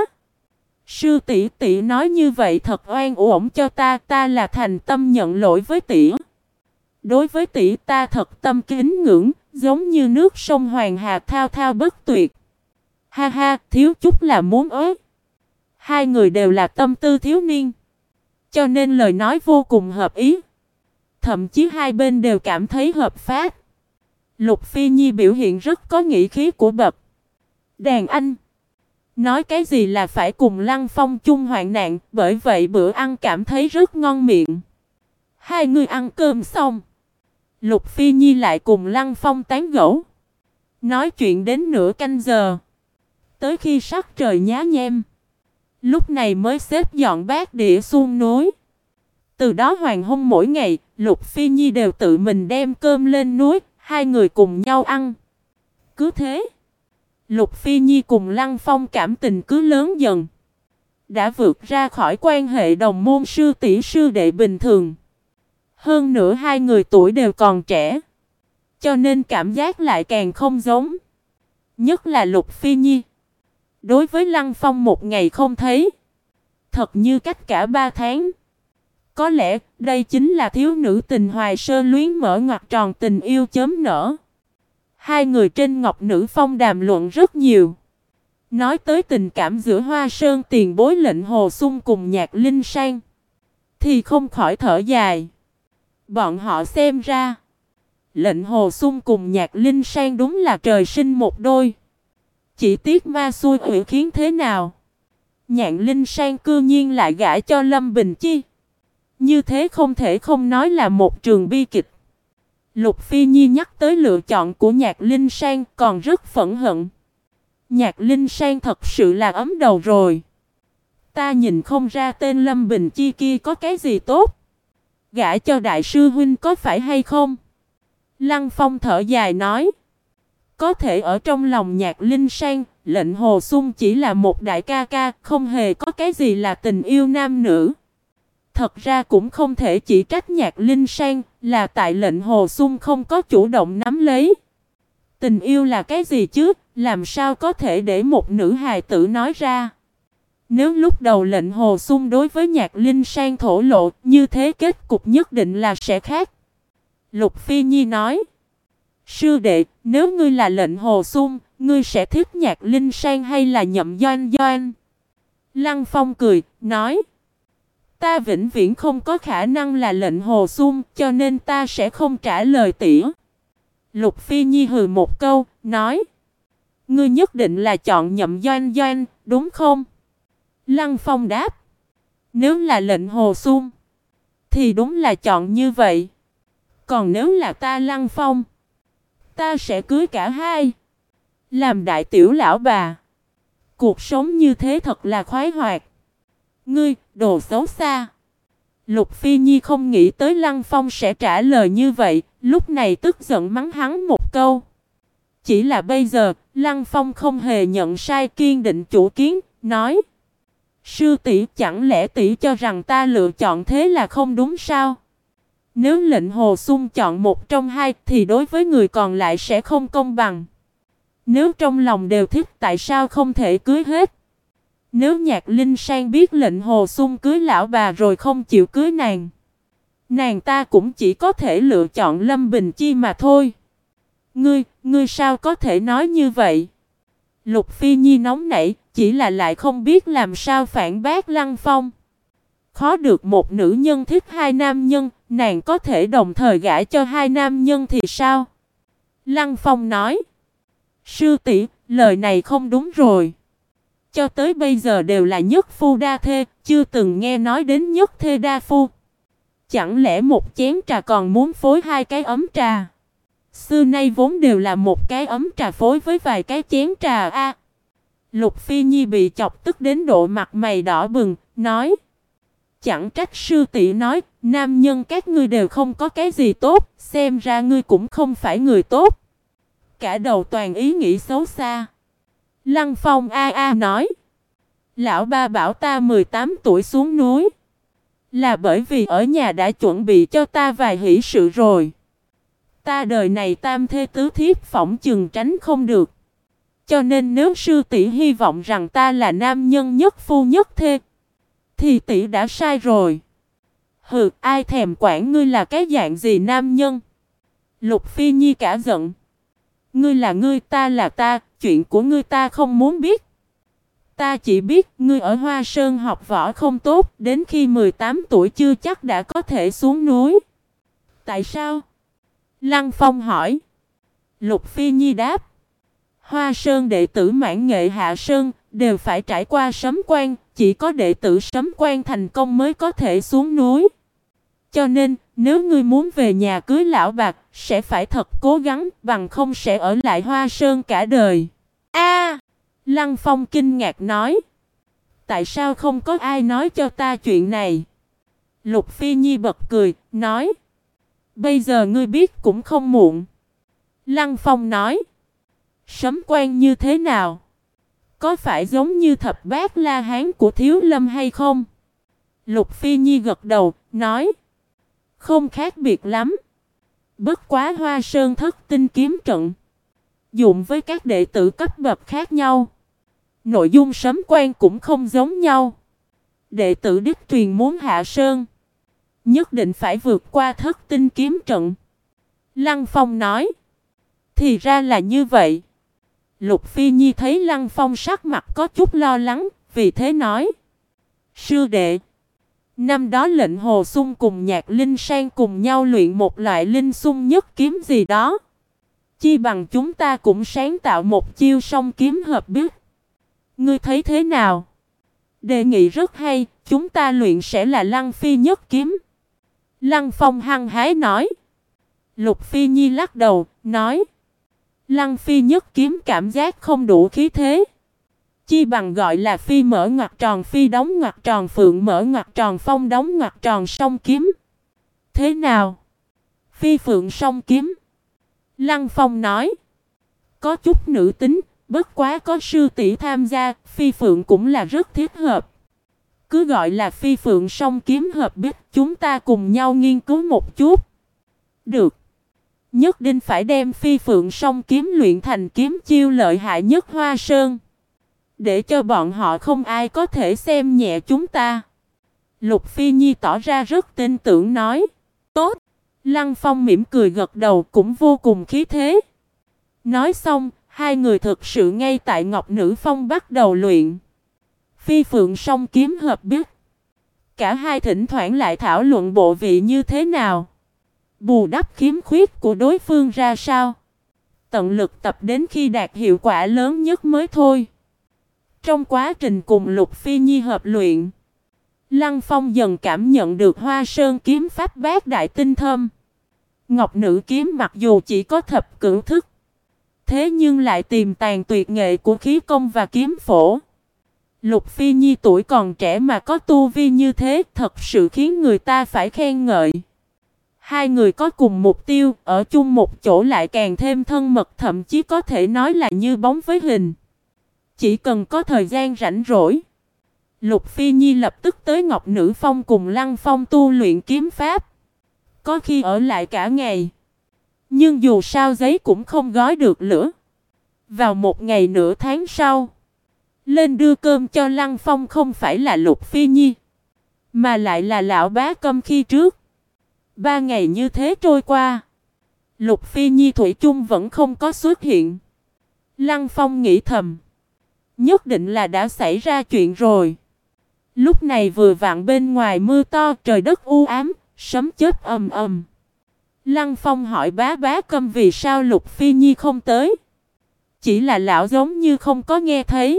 Sư tỷ tỷ nói như vậy thật oan uổng cho ta, ta là thành tâm nhận lỗi với tỷ. Đối với tỷ ta thật tâm kính ngưỡng, giống như nước sông Hoàng Hà thao thao bất tuyệt. Ha ha, thiếu chút là muốn ới. Hai người đều là tâm tư thiếu niên, cho nên lời nói vô cùng hợp ý. Thậm chí hai bên đều cảm thấy hợp pháp. Lục Phi Nhi biểu hiện rất có nghĩa khí của bậc đàn anh. Nói cái gì là phải cùng Lăng Phong chung hoạn nạn, bởi vậy bữa ăn cảm thấy rất ngon miệng. Hai người ăn cơm xong, Lục Phi Nhi lại cùng Lăng Phong tán gẫu. Nói chuyện đến nửa canh giờ. Tới khi sắc trời nhá nhem, lúc này mới xếp dọn bát đĩa xuống núi. Từ đó hoàng hôn mỗi ngày, Lục Phi Nhi đều tự mình đem cơm lên núi, hai người cùng nhau ăn. Cứ thế, Lục Phi Nhi cùng Lăng Phong cảm tình cứ lớn dần. Đã vượt ra khỏi quan hệ đồng môn sư tỷ sư đệ bình thường. Hơn nữa hai người tuổi đều còn trẻ, cho nên cảm giác lại càng không giống. Nhất là Lục Phi Nhi. Đối với Lăng Phong một ngày không thấy, thật như cách cả 3 tháng. Có lẽ đây chính là thiếu nữ tình hoài sơ luyến mở ngoặt tròn tình yêu chớm nở. Hai người trên Ngọc Nữ Phong đàm luận rất nhiều. Nói tới tình cảm giữa Hoa Sơn tiền bối Lệnh Hồ Xung cùng Nhạc Linh Sang, thì không khỏi thở dài. Bọn họ xem ra, Lệnh Hồ Xung cùng Nhạc Linh Sang đúng là trời sinh một đôi. Chỉ tiếc ma xui quỷ khiến thế nào, Nhạc Linh Sang cư nhiên lại gả cho Lâm Bình Chi. Như thế không thể không nói là một trường bi kịch. Lục Phi Nhi nhắc tới lựa chọn của Nhạc Linh Sang còn rất phẫn hận. Nhạc Linh Sang thật sự là ấm đầu rồi. Ta nhìn không ra tên Lâm Bình Chi kia có cái gì tốt. Gả cho đại sư huynh có phải hay không? Lăng Phong thở dài nói. Có thể ở trong lòng Nhạc Linh Sang, Lệnh Hồ Xung chỉ là một đại ca ca, không hề có cái gì là tình yêu nam nữ. Thật ra cũng không thể chỉ trách Nhạc Linh Sang, là tại Lệnh Hồ Xung không có chủ động nắm lấy. Tình yêu là cái gì chứ, làm sao có thể để một nữ hài tử nói ra. Nếu lúc đầu Lệnh Hồ Xung đối với Nhạc Linh Sang thổ lộ, như thế kết cục nhất định là sẽ khác. Lục Phi Nhi nói. Sư đệ, nếu ngươi là Lệnh Hồ Xung, ngươi sẽ thích Nhạc Linh Sang hay là Nhậm Doanh Doanh? Lăng Phong cười, nói. Ta vĩnh viễn không có khả năng là Lệnh Hồ Xung, cho nên ta sẽ không trả lời tỉa. Lục Phi Nhi hừ một câu, nói. Ngươi nhất định là chọn Nhậm Doanh Doanh, đúng không? Lăng Phong đáp. Nếu là Lệnh Hồ Xung, thì đúng là chọn như vậy. Còn nếu là ta Lăng Phong, ta sẽ cưới cả hai, làm đại tiểu lão bà. Cuộc sống như thế thật là khoái hoạt. Ngươi, đồ xấu xa. Lục Phi Nhi không nghĩ tới Lăng Phong sẽ trả lời như vậy, lúc này tức giận mắng hắn một câu. Chỉ là bây giờ, Lăng Phong không hề nhận sai, kiên định chủ kiến, nói. Sư tỷ, chẳng lẽ tỷ cho rằng ta lựa chọn thế là không đúng sao? Nếu Lệnh Hồ Xung chọn một trong hai thì đối với người còn lại sẽ không công bằng. Nếu trong lòng đều thích tại sao không thể cưới hết? Nếu Nhạc Linh Sang biết Lệnh Hồ Xung cưới lão bà rồi không chịu cưới nàng, nàng ta cũng chỉ có thể lựa chọn Lâm Bình Chi mà thôi. Ngươi sao có thể nói như vậy? Lục Phi Nhi nóng nảy, chỉ là lại không biết làm sao phản bác Lăng Phong. Khó được một nữ nhân thích hai nam nhân, nàng có thể đồng thời gả cho hai nam nhân thì sao? Lăng Phong nói. Sư tỷ, lời này không đúng rồi. Cho tới bây giờ đều là nhất phu đa thê, chưa từng nghe nói đến nhất thê đa phu. Chẳng lẽ một chén trà còn muốn phối hai cái ấm trà? Xưa nay vốn đều là một cái ấm trà phối với vài cái chén trà a. Lục Phi Nhi bị chọc tức đến độ mặt mày đỏ bừng, nói. Chẳng trách sư tỷ nói, nam nhân các ngươi đều không có cái gì tốt, xem ra ngươi cũng không phải người tốt. Cả đầu toàn ý nghĩ xấu xa. Lăng Phong a a nói. Lão ba bảo ta 18 tuổi xuống núi. Là bởi vì ở nhà đã chuẩn bị cho ta vài hỷ sự rồi. Ta đời này tam thê tứ thiếp phỏng chừng tránh không được. Cho nên nếu sư tỷ hy vọng rằng ta là nam nhân nhất phu nhất thê, thì tỷ đã sai rồi. Hừ, ai thèm quản ngươi là cái dạng gì nam nhân. Lục Phi Nhi cả giận. Ngươi là ngươi, ta là ta, chuyện của ngươi ta không muốn biết. Ta chỉ biết ngươi ở Hoa Sơn học võ không tốt, đến khi 18 tuổi chưa chắc đã có thể xuống núi. Tại sao? Lăng Phong hỏi. Lục Phi Nhi đáp. Hoa Sơn đệ tử Mãn Nghệ Hạ Sơn đều phải trải qua sấm quan, chỉ có đệ tử sấm quan thành công mới có thể xuống núi. Cho nên, nếu ngươi muốn về nhà cưới lão bạc, sẽ phải thật cố gắng, bằng không sẽ ở lại Hoa Sơn cả đời. A! Lăng Phong kinh ngạc nói. Tại sao không có ai nói cho ta chuyện này? Lục Phi Nhi bật cười, nói. Bây giờ ngươi biết cũng không muộn. Lăng Phong nói. Sấm quan như thế nào? Có phải giống như thập bát La Hán của Thiếu Lâm hay không? Lục Phi Nhi gật đầu, nói. Không khác biệt lắm. Bất quá Hoa Sơn thất tinh kiếm trận dụng với các đệ tử cấp bậc khác nhau. Nội dung sấm quan cũng không giống nhau. Đệ tử đích truyền muốn hạ sơn, nhất định phải vượt qua thất tinh kiếm trận. Lăng Phong nói. Thì ra là như vậy. Lục Phi Nhi thấy Lăng Phong sắc mặt có chút lo lắng, vì thế nói. Sư đệ, năm đó lệnh Hồ Xung cùng Nhạc Linh Sang cùng nhau luyện một loại linh xung nhất kiếm gì đó. Chi bằng chúng ta cũng sáng tạo một chiêu song kiếm hợp biết. Ngươi thấy thế nào? Đề nghị rất hay, chúng ta luyện sẽ là Lăng Phi nhất kiếm. Lăng Phong hăng hái nói. Lục Phi Nhi lắc đầu, nói. Lăng Phi nhất kiếm cảm giác không đủ khí thế. Chi bằng gọi là Phi mở ngoặc tròn Phi đóng ngoặc tròn Phượng mở ngoặc tròn Phong đóng ngoặc tròn song kiếm. Thế nào? Phi Phượng song kiếm. Lăng Phong nói. Có chút nữ tính, bất quá có sư tỷ tham gia, Phi Phượng cũng là rất thiết hợp. Cứ gọi là Phi Phượng song kiếm hợp bích, chúng ta cùng nhau nghiên cứu một chút. Được. Nhất định phải đem Phi Phượng song kiếm luyện thành kiếm chiêu lợi hại nhất Hoa Sơn. Để cho bọn họ không ai có thể xem nhẹ chúng ta. Lục Phi Nhi tỏ ra rất tin tưởng nói. Tốt. Lăng Phong mỉm cười gật đầu cũng vô cùng khí thế. Nói xong, hai người thực sự ngay tại Ngọc Nữ Phong bắt đầu luyện. Phi Phượng song kiếm hợp biết. Cả hai thỉnh thoảng lại thảo luận bộ vị như thế nào. Bù đắp khiếm khuyết của đối phương ra sao. Tận lực tập đến khi đạt hiệu quả lớn nhất mới thôi. Trong quá trình cùng Lục Phi Nhi hợp luyện, Lăng Phong dần cảm nhận được Hoa Sơn kiếm pháp bát đại tinh thâm. Ngọc Nữ kiếm mặc dù chỉ có thập cửu thức, thế nhưng lại tiềm tàng tuyệt nghệ của khí công và kiếm phổ. Lục Phi Nhi tuổi còn trẻ mà có tu vi như thế, thật sự khiến người ta phải khen ngợi. Hai người có cùng mục tiêu, ở chung một chỗ lại càng thêm thân mật, thậm chí có thể nói là như bóng với hình. Chỉ cần có thời gian rảnh rỗi, Lục Phi Nhi lập tức tới Ngọc Nữ Phong cùng Lăng Phong tu luyện kiếm pháp. Có khi ở lại cả ngày. Nhưng dù sao giấy cũng không gói được lửa. Vào một ngày nửa tháng sau, lên đưa cơm cho Lăng Phong không phải là Lục Phi Nhi, mà lại là lão bá Câm khi trước. 3 ngày như thế trôi qua, Lục Phi Nhi thủy chung vẫn không có xuất hiện. Lăng Phong nghĩ thầm, nhất định là đã xảy ra chuyện rồi. Lúc này vừa vặn bên ngoài mưa to, trời đất u ám, sấm chớp ầm ầm. Lăng Phong hỏi bá Câm vì sao Lục Phi Nhi không tới. Chỉ là lão giống như không có nghe thấy,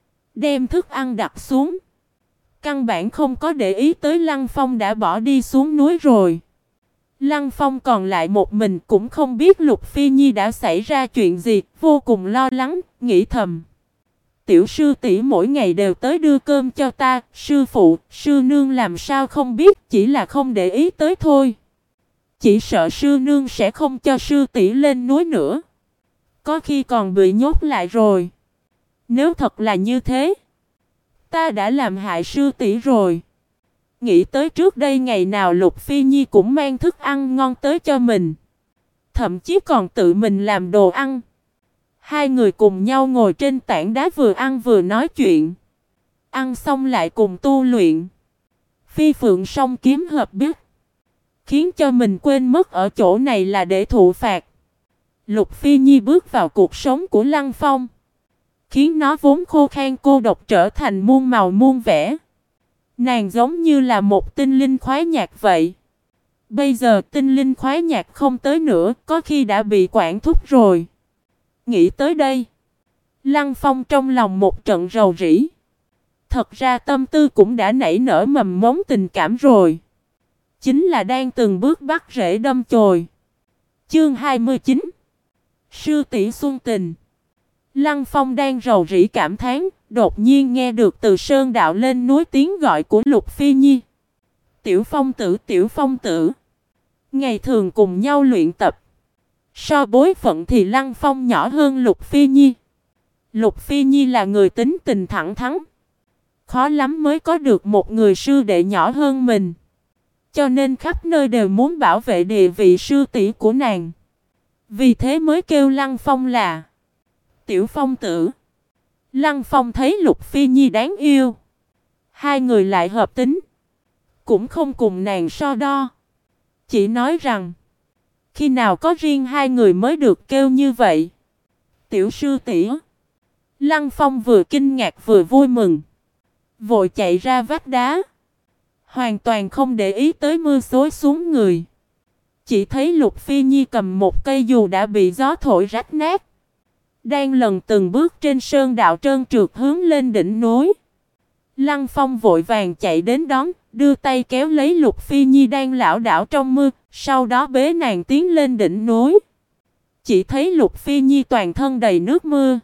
đem thức ăn đặt xuống. Căn bản không có để ý tới Lăng Phong đã bỏ đi xuống núi rồi. Lăng Phong còn lại một mình cũng không biết Lục Phi Nhi đã xảy ra chuyện gì, vô cùng lo lắng, nghĩ thầm. Tiểu sư tỷ mỗi ngày đều tới đưa cơm cho ta, sư phụ, sư nương làm sao không biết, chỉ là không để ý tới thôi. Chỉ sợ sư nương sẽ không cho sư tỷ lên núi nữa. Có khi còn bị nhốt lại rồi. Nếu thật là như thế, ta đã làm hại sư tỷ rồi. Nghĩ tới trước đây ngày nào Lục Phi Nhi cũng mang thức ăn ngon tới cho mình. Thậm chí còn tự mình làm đồ ăn. Hai người cùng nhau ngồi trên tảng đá vừa ăn vừa nói chuyện. Ăn xong lại cùng tu luyện. Phi phượng song kiếm hợp biết. Khiến cho mình quên mất ở chỗ này là để thụ phạt. Lục Phi Nhi bước vào cuộc sống của Lăng Phong. Khiến nó vốn khô khan cô độc trở thành muôn màu muôn vẻ. Nàng giống như là một tinh linh khoái nhạc vậy. Bây giờ tinh linh khoái nhạc không tới nữa, có khi đã bị quản thúc rồi. Nghĩ tới đây, Lăng Phong trong lòng một trận rầu rĩ. Thật ra tâm tư cũng đã nảy nở mầm mống tình cảm rồi. Chính là đang từng bước bắt rễ đâm chồi. Chương 29. Sư tỷ xuân tình. Lăng Phong đang rầu rĩ cảm thán, đột nhiên nghe được từ sơn đạo lên núi tiếng gọi của Lục Phi Nhi. Tiểu Phong tử, Tiểu Phong tử. Ngày thường cùng nhau luyện tập. So bối phận thì Lăng Phong nhỏ hơn Lục Phi Nhi. Lục Phi Nhi là người tính tình thẳng thắn. Khó lắm mới có được một người sư đệ nhỏ hơn mình. Cho nên khắp nơi đều muốn bảo vệ địa vị sư tỷ của nàng. Vì thế mới kêu Lăng Phong là Tiểu Phong tử. Lăng Phong thấy Lục Phi Nhi đáng yêu. Hai người lại hợp tính. Cũng không cùng nàng so đo. Chỉ nói rằng khi nào có riêng hai người mới được kêu như vậy. Tiểu sư tỷ. Lăng Phong vừa kinh ngạc vừa vui mừng. Vội chạy ra vách đá. Hoàn toàn không để ý tới mưa xối xuống người. Chỉ thấy Lục Phi Nhi cầm một cây dù đã bị gió thổi rách nát. Đang lần từng bước trên sơn đạo trơn trượt hướng lên đỉnh núi. Lăng Phong vội vàng chạy đến đón, đưa tay kéo lấy Lục Phi Nhi đang lảo đảo trong mưa, sau đó bế nàng tiến lên đỉnh núi. Chỉ thấy Lục Phi Nhi toàn thân đầy nước mưa.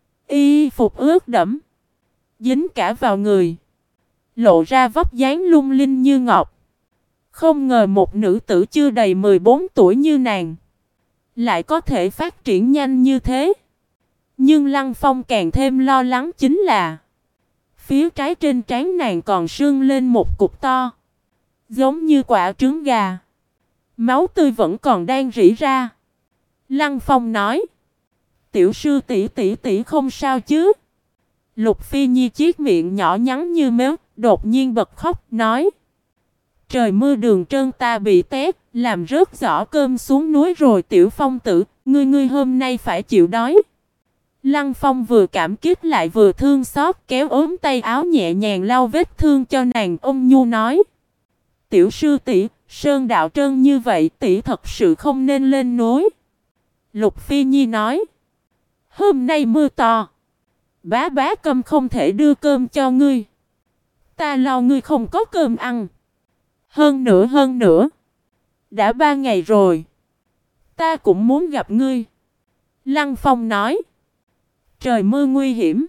Y phục ướt đẫm, dính cả vào người. Lộ ra vóc dáng lung linh như ngọc. Không ngờ một nữ tử chưa đầy 14 tuổi như nàng lại có thể phát triển nhanh như thế. Nhưng Lăng Phong càng thêm lo lắng chính là phía trái trên trán nàng còn sưng lên một cục to, giống như quả trứng gà. Máu tươi vẫn còn đang rỉ ra. Lăng Phong nói: Tiểu sư tỷ tỷ tỷ không sao chứ? Lục Phi Nhi chiếc miệng nhỏ nhắn như mếu, đột nhiên bật khóc, nói: Trời mưa đường trơn ta bị té, làm rớt giỏ cơm xuống núi rồi. Tiểu Phong tử, ngươi hôm nay phải chịu đói. Lăng Phong vừa cảm kích lại vừa thương xót, kéo ốm tay áo nhẹ nhàng lau vết thương cho nàng, ôn nhu nói: Tiểu sư tỷ, sơn đạo trơn như vậy, tỷ thật sự không nên lên núi. Lục Phi Nhi nói: Hôm nay mưa to, bá bá câm không thể đưa cơm cho ngươi. Ta lo ngươi không có cơm ăn. Hơn nữa, đã 3 ngày rồi, ta cũng muốn gặp ngươi. Lăng Phong nói: Trời mưa nguy hiểm,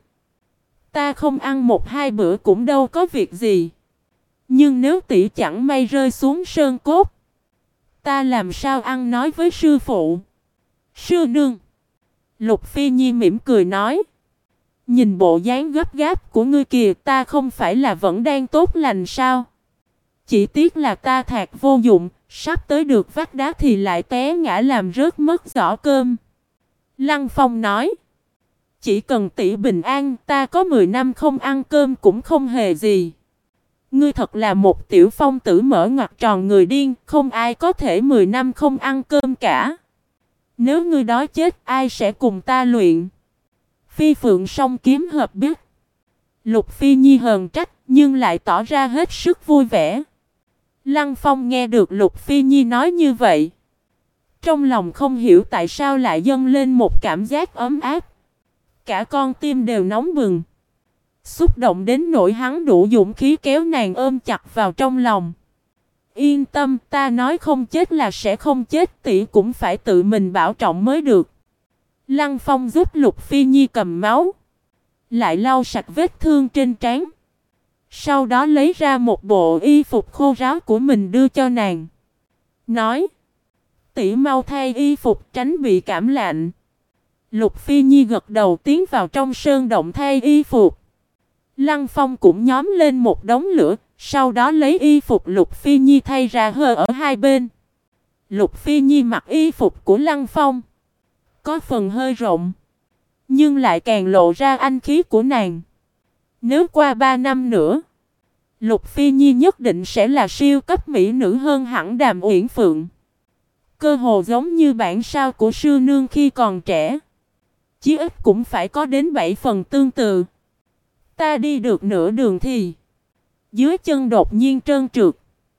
ta không ăn 1-2 bữa cũng đâu có việc gì. Nhưng nếu tỷ chẳng may rơi xuống sơn cốt, ta làm sao ăn nói với sư phụ? Sư nương. Lục Phi Nhi mỉm cười nói: Nhìn bộ dáng gấp gáp của ngươi kìa, ta không phải là vẫn đang tốt lành sao? Chỉ tiếc là ta thạc vô dụng, sắp tới được vách đá thì lại té ngã làm rớt mất giỏ cơm. Lăng Phong nói: Chỉ cần tỷ bình an, ta có 10 năm không ăn cơm cũng không hề gì. Ngươi thật là một tiểu phong tử mở ngoặt tròn người điên, không ai có thể 10 năm không ăn cơm cả. Nếu ngươi đói chết, ai sẽ cùng ta luyện? Phi phượng song kiếm hợp biết. Lục Phi Nhi hờn trách, nhưng lại tỏ ra hết sức vui vẻ. Lăng Phong nghe được Lục Phi Nhi nói như vậy, trong lòng không hiểu tại sao lại dâng lên một cảm giác ấm áp. Cả con tim đều nóng bừng, xúc động đến nỗi hắn đủ dũng khí kéo nàng ôm chặt vào trong lòng. Yên tâm, ta nói không chết là sẽ không chết, tỷ cũng phải tự mình bảo trọng mới được. Lăng Phong giúp Lục Phi Nhi cầm máu, lại lau sạch vết thương trên trán. Sau đó lấy ra một bộ y phục khô ráo của mình đưa cho nàng, nói: Tỷ mau thay y phục tránh bị cảm lạnh. Lục Phi Nhi gật đầu tiến vào trong sơn động thay y phục. Lăng Phong cũng nhóm lên một đống lửa, sau đó lấy y phục Lục Phi Nhi thay ra hơ ở hai bên. Lục Phi Nhi mặc y phục của Lăng Phong, có phần hơi rộng, nhưng lại càng lộ ra anh khí của nàng. Nếu qua 3 năm nữa, Lục Phi Nhi nhất định sẽ là siêu cấp mỹ nữ hơn hẳn Đàm Uyển Phượng. Cơ hồ giống như bản sao của sư nương khi còn trẻ. Chí ít cũng phải có đến 7 phần tương tự. Ta đi được nửa đường thì dưới chân đột nhiên trơn trượt.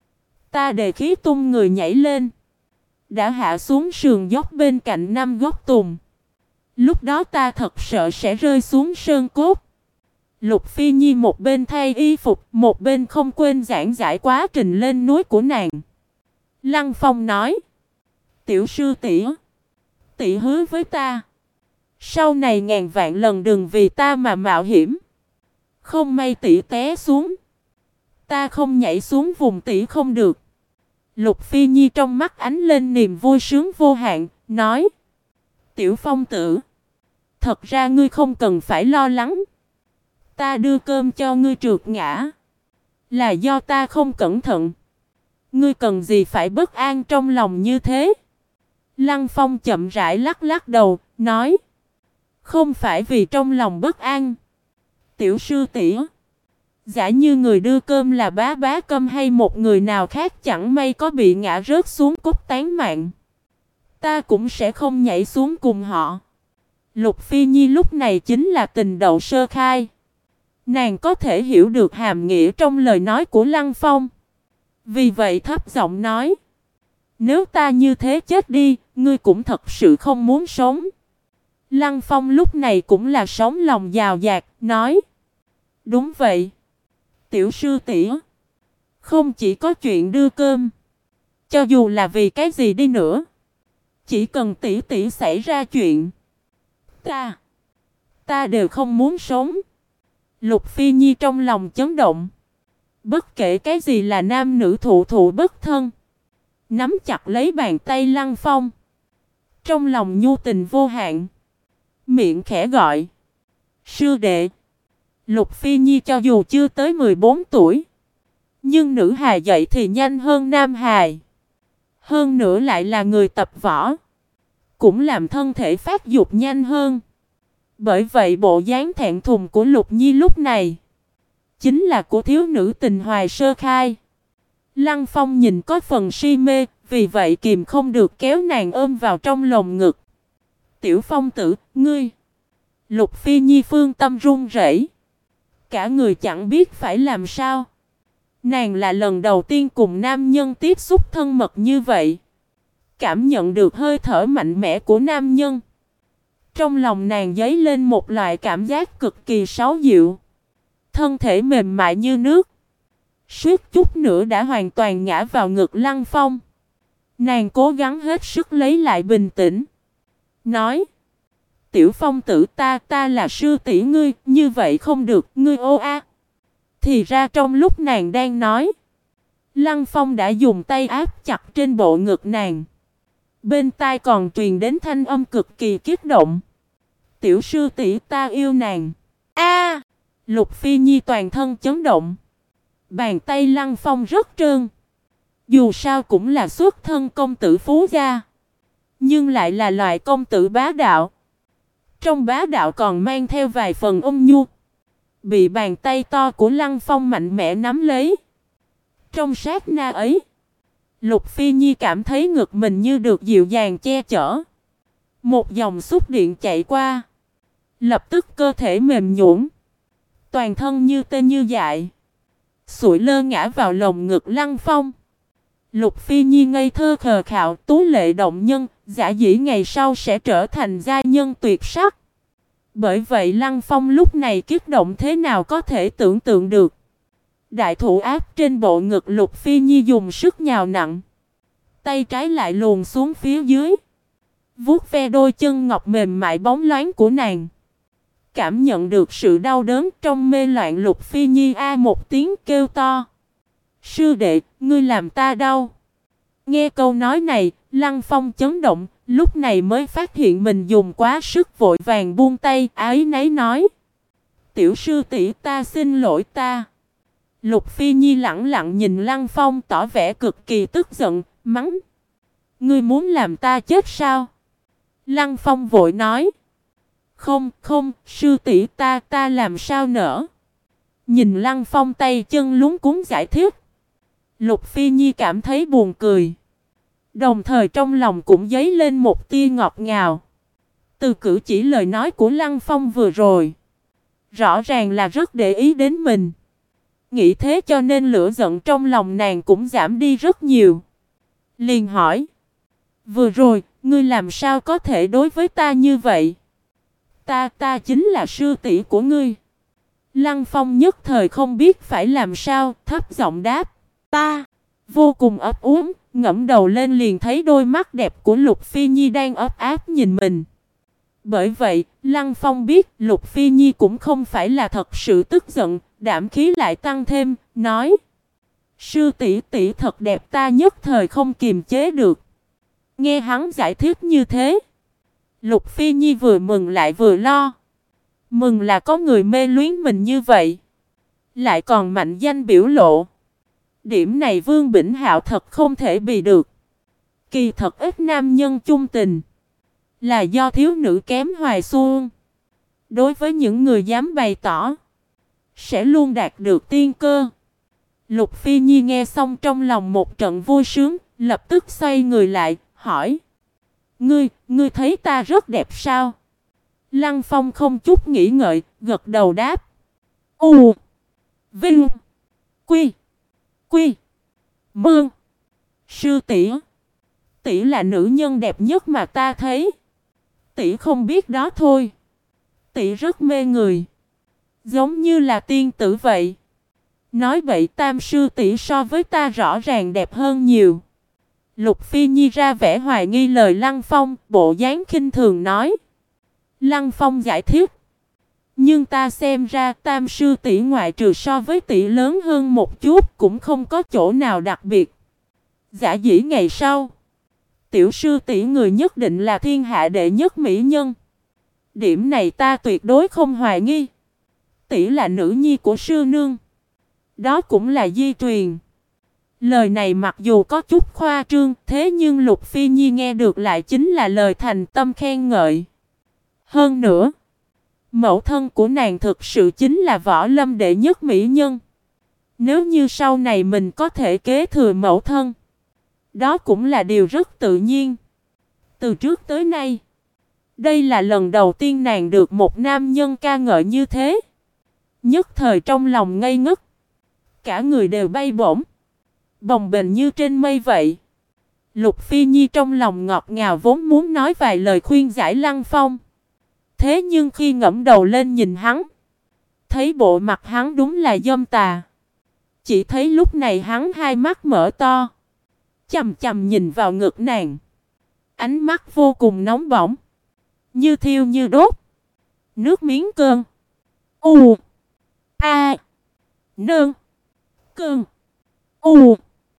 Ta đề khí tung người nhảy lên, đã hạ xuống sườn dốc bên cạnh 5 gốc tùng. Lúc đó ta thật sợ sẽ rơi xuống sơn cốt. Lục Phi Nhi một bên thay y phục, một bên không quên giảng giải quá trình lên núi của nàng. Lăng Phong nói: Tiểu sư tỷ, tỷ hứa với ta, sau này ngàn vạn lần đừng vì ta mà mạo hiểm. Không may tỷ té xuống, ta không nhảy xuống vùng tỷ không được. Lục Phi Nhi trong mắt ánh lên niềm vui sướng vô hạn, nói: Tiểu Phong tử, thật ra ngươi không cần phải lo lắng. Ta đưa cơm cho ngươi trượt ngã, là do ta không cẩn thận. Ngươi cần gì phải bất an trong lòng như thế? Lăng Phong chậm rãi lắc lắc đầu, nói: Không phải vì trong lòng bất an. Tiểu sư tỷ, giả như người đưa cơm là bá bá câm hay một người nào khác chẳng may có bị ngã rớt xuống cốt tán mạng, ta cũng sẽ không nhảy xuống cùng họ. Lục Phi Nhi lúc này chính là tình đậu sơ khai. Nàng có thể hiểu được hàm nghĩa trong lời nói của Lăng Phong. Vì vậy thấp giọng nói: Nếu ta như thế chết đi, ngươi cũng thật sự không muốn sống. Lăng Phong lúc này cũng là sống lòng dào dạt, nói: Đúng vậy. Tiểu sư tỷ, không chỉ có chuyện đưa cơm, cho dù là vì cái gì đi nữa, chỉ cần tỷ tỷ xảy ra chuyện, ta đều không muốn sống. Lục Phi Nhi trong lòng chấn động. Bất kể cái gì là nam nữ thụ thụ bất thân, nắm chặt lấy bàn tay Lăng Phong, trong lòng nhu tình vô hạn, miệng khẽ gọi: Sư đệ. Lục Phi Nhi cho dù chưa tới 14 tuổi, nhưng nữ hài dậy thì nhanh hơn nam hài. Hơn nữa lại là người tập võ, cũng làm thân thể phát dục nhanh hơn. Bởi vậy bộ dáng thẹn thùng của Lục Nhi lúc này chính là của thiếu nữ tình hoài sơ khai. Lăng Phong nhìn có phần si mê, vì vậy kìm không được kéo nàng ôm vào trong lồng ngực. Tiểu Phong tử, ngươi. Lục Phi Nhi phương tâm run rẩy, cả người chẳng biết phải làm sao. Nàng là lần đầu tiên cùng nam nhân tiếp xúc thân mật như vậy, cảm nhận được hơi thở mạnh mẽ của nam nhân. Trong lòng nàng dấy lên một loại cảm giác cực kỳ xấu dịu. Thân thể mềm mại như nước, suýt chút nữa đã hoàn toàn ngã vào ngực Lăng Phong. Nàng cố gắng hết sức lấy lại bình tĩnh, nói: Tiểu Phong tử, ta là sư tỷ ngươi, như vậy không được, ngươi ô a. Thì ra trong lúc nàng đang nói, Lăng Phong đã dùng tay áp chặt trên bộ ngực nàng. Bên tai còn truyền đến thanh âm cực kỳ kích động: Tiểu sư tỷ, ta yêu nàng. A! Lục Phi Nhi toàn thân chấn động. Bàn tay Lăng Phong rất trơn. Dù sao cũng là xuất thân công tử phú gia, nhưng lại là loại công tử bá đạo. Trong bá đạo còn mang theo vài phần ôn nhu. Bị bàn tay to của Lăng Phong mạnh mẽ nắm lấy. Trong sát na ấy, Lục Phi Nhi cảm thấy ngực mình như được dịu dàng che chở. Một dòng xúc điện chạy qua, lập tức cơ thể mềm nhũn, toàn thân như tê như dại, sụi lơ ngã vào lồng ngực Lăng Phong. Lục Phi Nhi ngây thơ khờ khạo, tú lệ động nhân, giả dĩ ngày sau sẽ trở thành giai nhân tuyệt sắc. Bởi vậy Lăng Phong lúc này kích động thế nào có thể tưởng tượng được. Đại thủ áp trên bộ ngực Lục Phi Nhi dùng sức nhào nặng, tay trái lại luồn xuống phía dưới, vuốt ve đôi chân ngọc mềm mại bóng loáng của nàng. Cảm nhận được sự đau đớn trong mê loạn, Lục Phi Nhi a một tiếng kêu to: Sư đệ, ngươi làm ta đau. Nghe câu nói này, Lăng Phong chấn động, lúc này mới phát hiện mình dùng quá sức vội vàng buông tay, áy náy nói. Tiểu sư tỷ ta xin lỗi ta. Lục Phi Nhi lẳng lặng nhìn Lăng Phong tỏ vẻ cực kỳ tức giận, mắng. Ngươi muốn làm ta chết sao? Lăng Phong vội nói. Không, không, sư tỷ ta làm sao nỡ. Nhìn Lăng Phong tay chân luống cuống giải thích. Lục Phi Nhi cảm thấy buồn cười. Đồng thời trong lòng cũng dấy lên một tia ngọt ngào. Từ cử chỉ lời nói của Lăng Phong vừa rồi, rõ ràng là rất để ý đến mình. Nghĩ thế cho nên lửa giận trong lòng nàng cũng giảm đi rất nhiều. Liền hỏi. Vừa rồi, ngươi làm sao có thể đối với ta như vậy? Ta chính là sư tỷ của ngươi. Lăng Phong nhất thời không biết phải làm sao, thấp giọng đáp. Ta, vô cùng ấp úng, ngẫm đầu lên liền thấy đôi mắt đẹp của Lục Phi Nhi đang ấp áp nhìn mình. Bởi vậy, Lăng Phong biết Lục Phi Nhi cũng không phải là thật sự tức giận, đảm khí lại tăng thêm, nói. Sư tỷ tỷ thật đẹp, ta nhất thời không kiềm chế được. Nghe hắn giải thích như thế, Lục Phi Nhi vừa mừng lại vừa lo. Mừng là có người mê luyến mình như vậy, lại còn mạnh danh biểu lộ. Điểm này Vương Bỉnh Hạo thật không thể bị được. Kỳ thật ít nam nhân chung tình, là do thiếu nữ kém hoài xuông. Đối với những người dám bày tỏ, sẽ luôn đạt được tiên cơ. Lục Phi Nhi nghe xong trong lòng một trận vui sướng, lập tức xoay người lại, hỏi. Ngươi thấy ta rất đẹp sao? Lăng Phong không chút nghĩ ngợi, gật đầu đáp. U Vinh Quy Quy Mương. Sư tỷ, tỷ là nữ nhân đẹp nhất mà ta thấy. Tỷ không biết đó thôi. Tỷ rất mê người, giống như là tiên tử vậy. Nói vậy tam sư tỷ so với ta rõ ràng đẹp hơn nhiều. Lục Phi Nhi ra vẻ hoài nghi lời Lăng Phong, bộ dáng khinh thường nói. Lăng Phong giải thích. Nhưng ta xem ra tam sư tỷ ngoại trừ so với tỷ lớn hơn một chút cũng không có chỗ nào đặc biệt. Giả dĩ ngày sau, tiểu sư tỷ người nhất định là thiên hạ đệ nhất mỹ nhân. Điểm này ta tuyệt đối không hoài nghi. Tỷ là nữ nhi của sư nương, đó cũng là di truyền. Lời này mặc dù có chút khoa trương, thế nhưng Lục Phi Nhi nghe được lại chính là lời thành tâm khen ngợi. Hơn nữa, mẫu thân của nàng thực sự chính là võ lâm đệ nhất mỹ nhân. Nếu như sau này mình có thể kế thừa mẫu thân, đó cũng là điều rất tự nhiên. Từ trước tới nay, đây là lần đầu tiên nàng được một nam nhân ca ngợi như thế. Nhất thời trong lòng ngây ngất, cả người đều bay bổng, bồng bềnh như trên mây vậy. Lục Phi Nhi trong lòng ngọt ngào vốn muốn nói vài lời khuyên giải Lăng Phong. Thế nhưng khi ngẫm đầu lên nhìn hắn, thấy bộ mặt hắn đúng là dâm tà. Chỉ thấy lúc này hắn hai mắt mở to, chằm chằm nhìn vào ngực nàng. Ánh mắt vô cùng nóng bỏng, như thiêu như đốt. Nước miếng cơn U A Nương Cơn U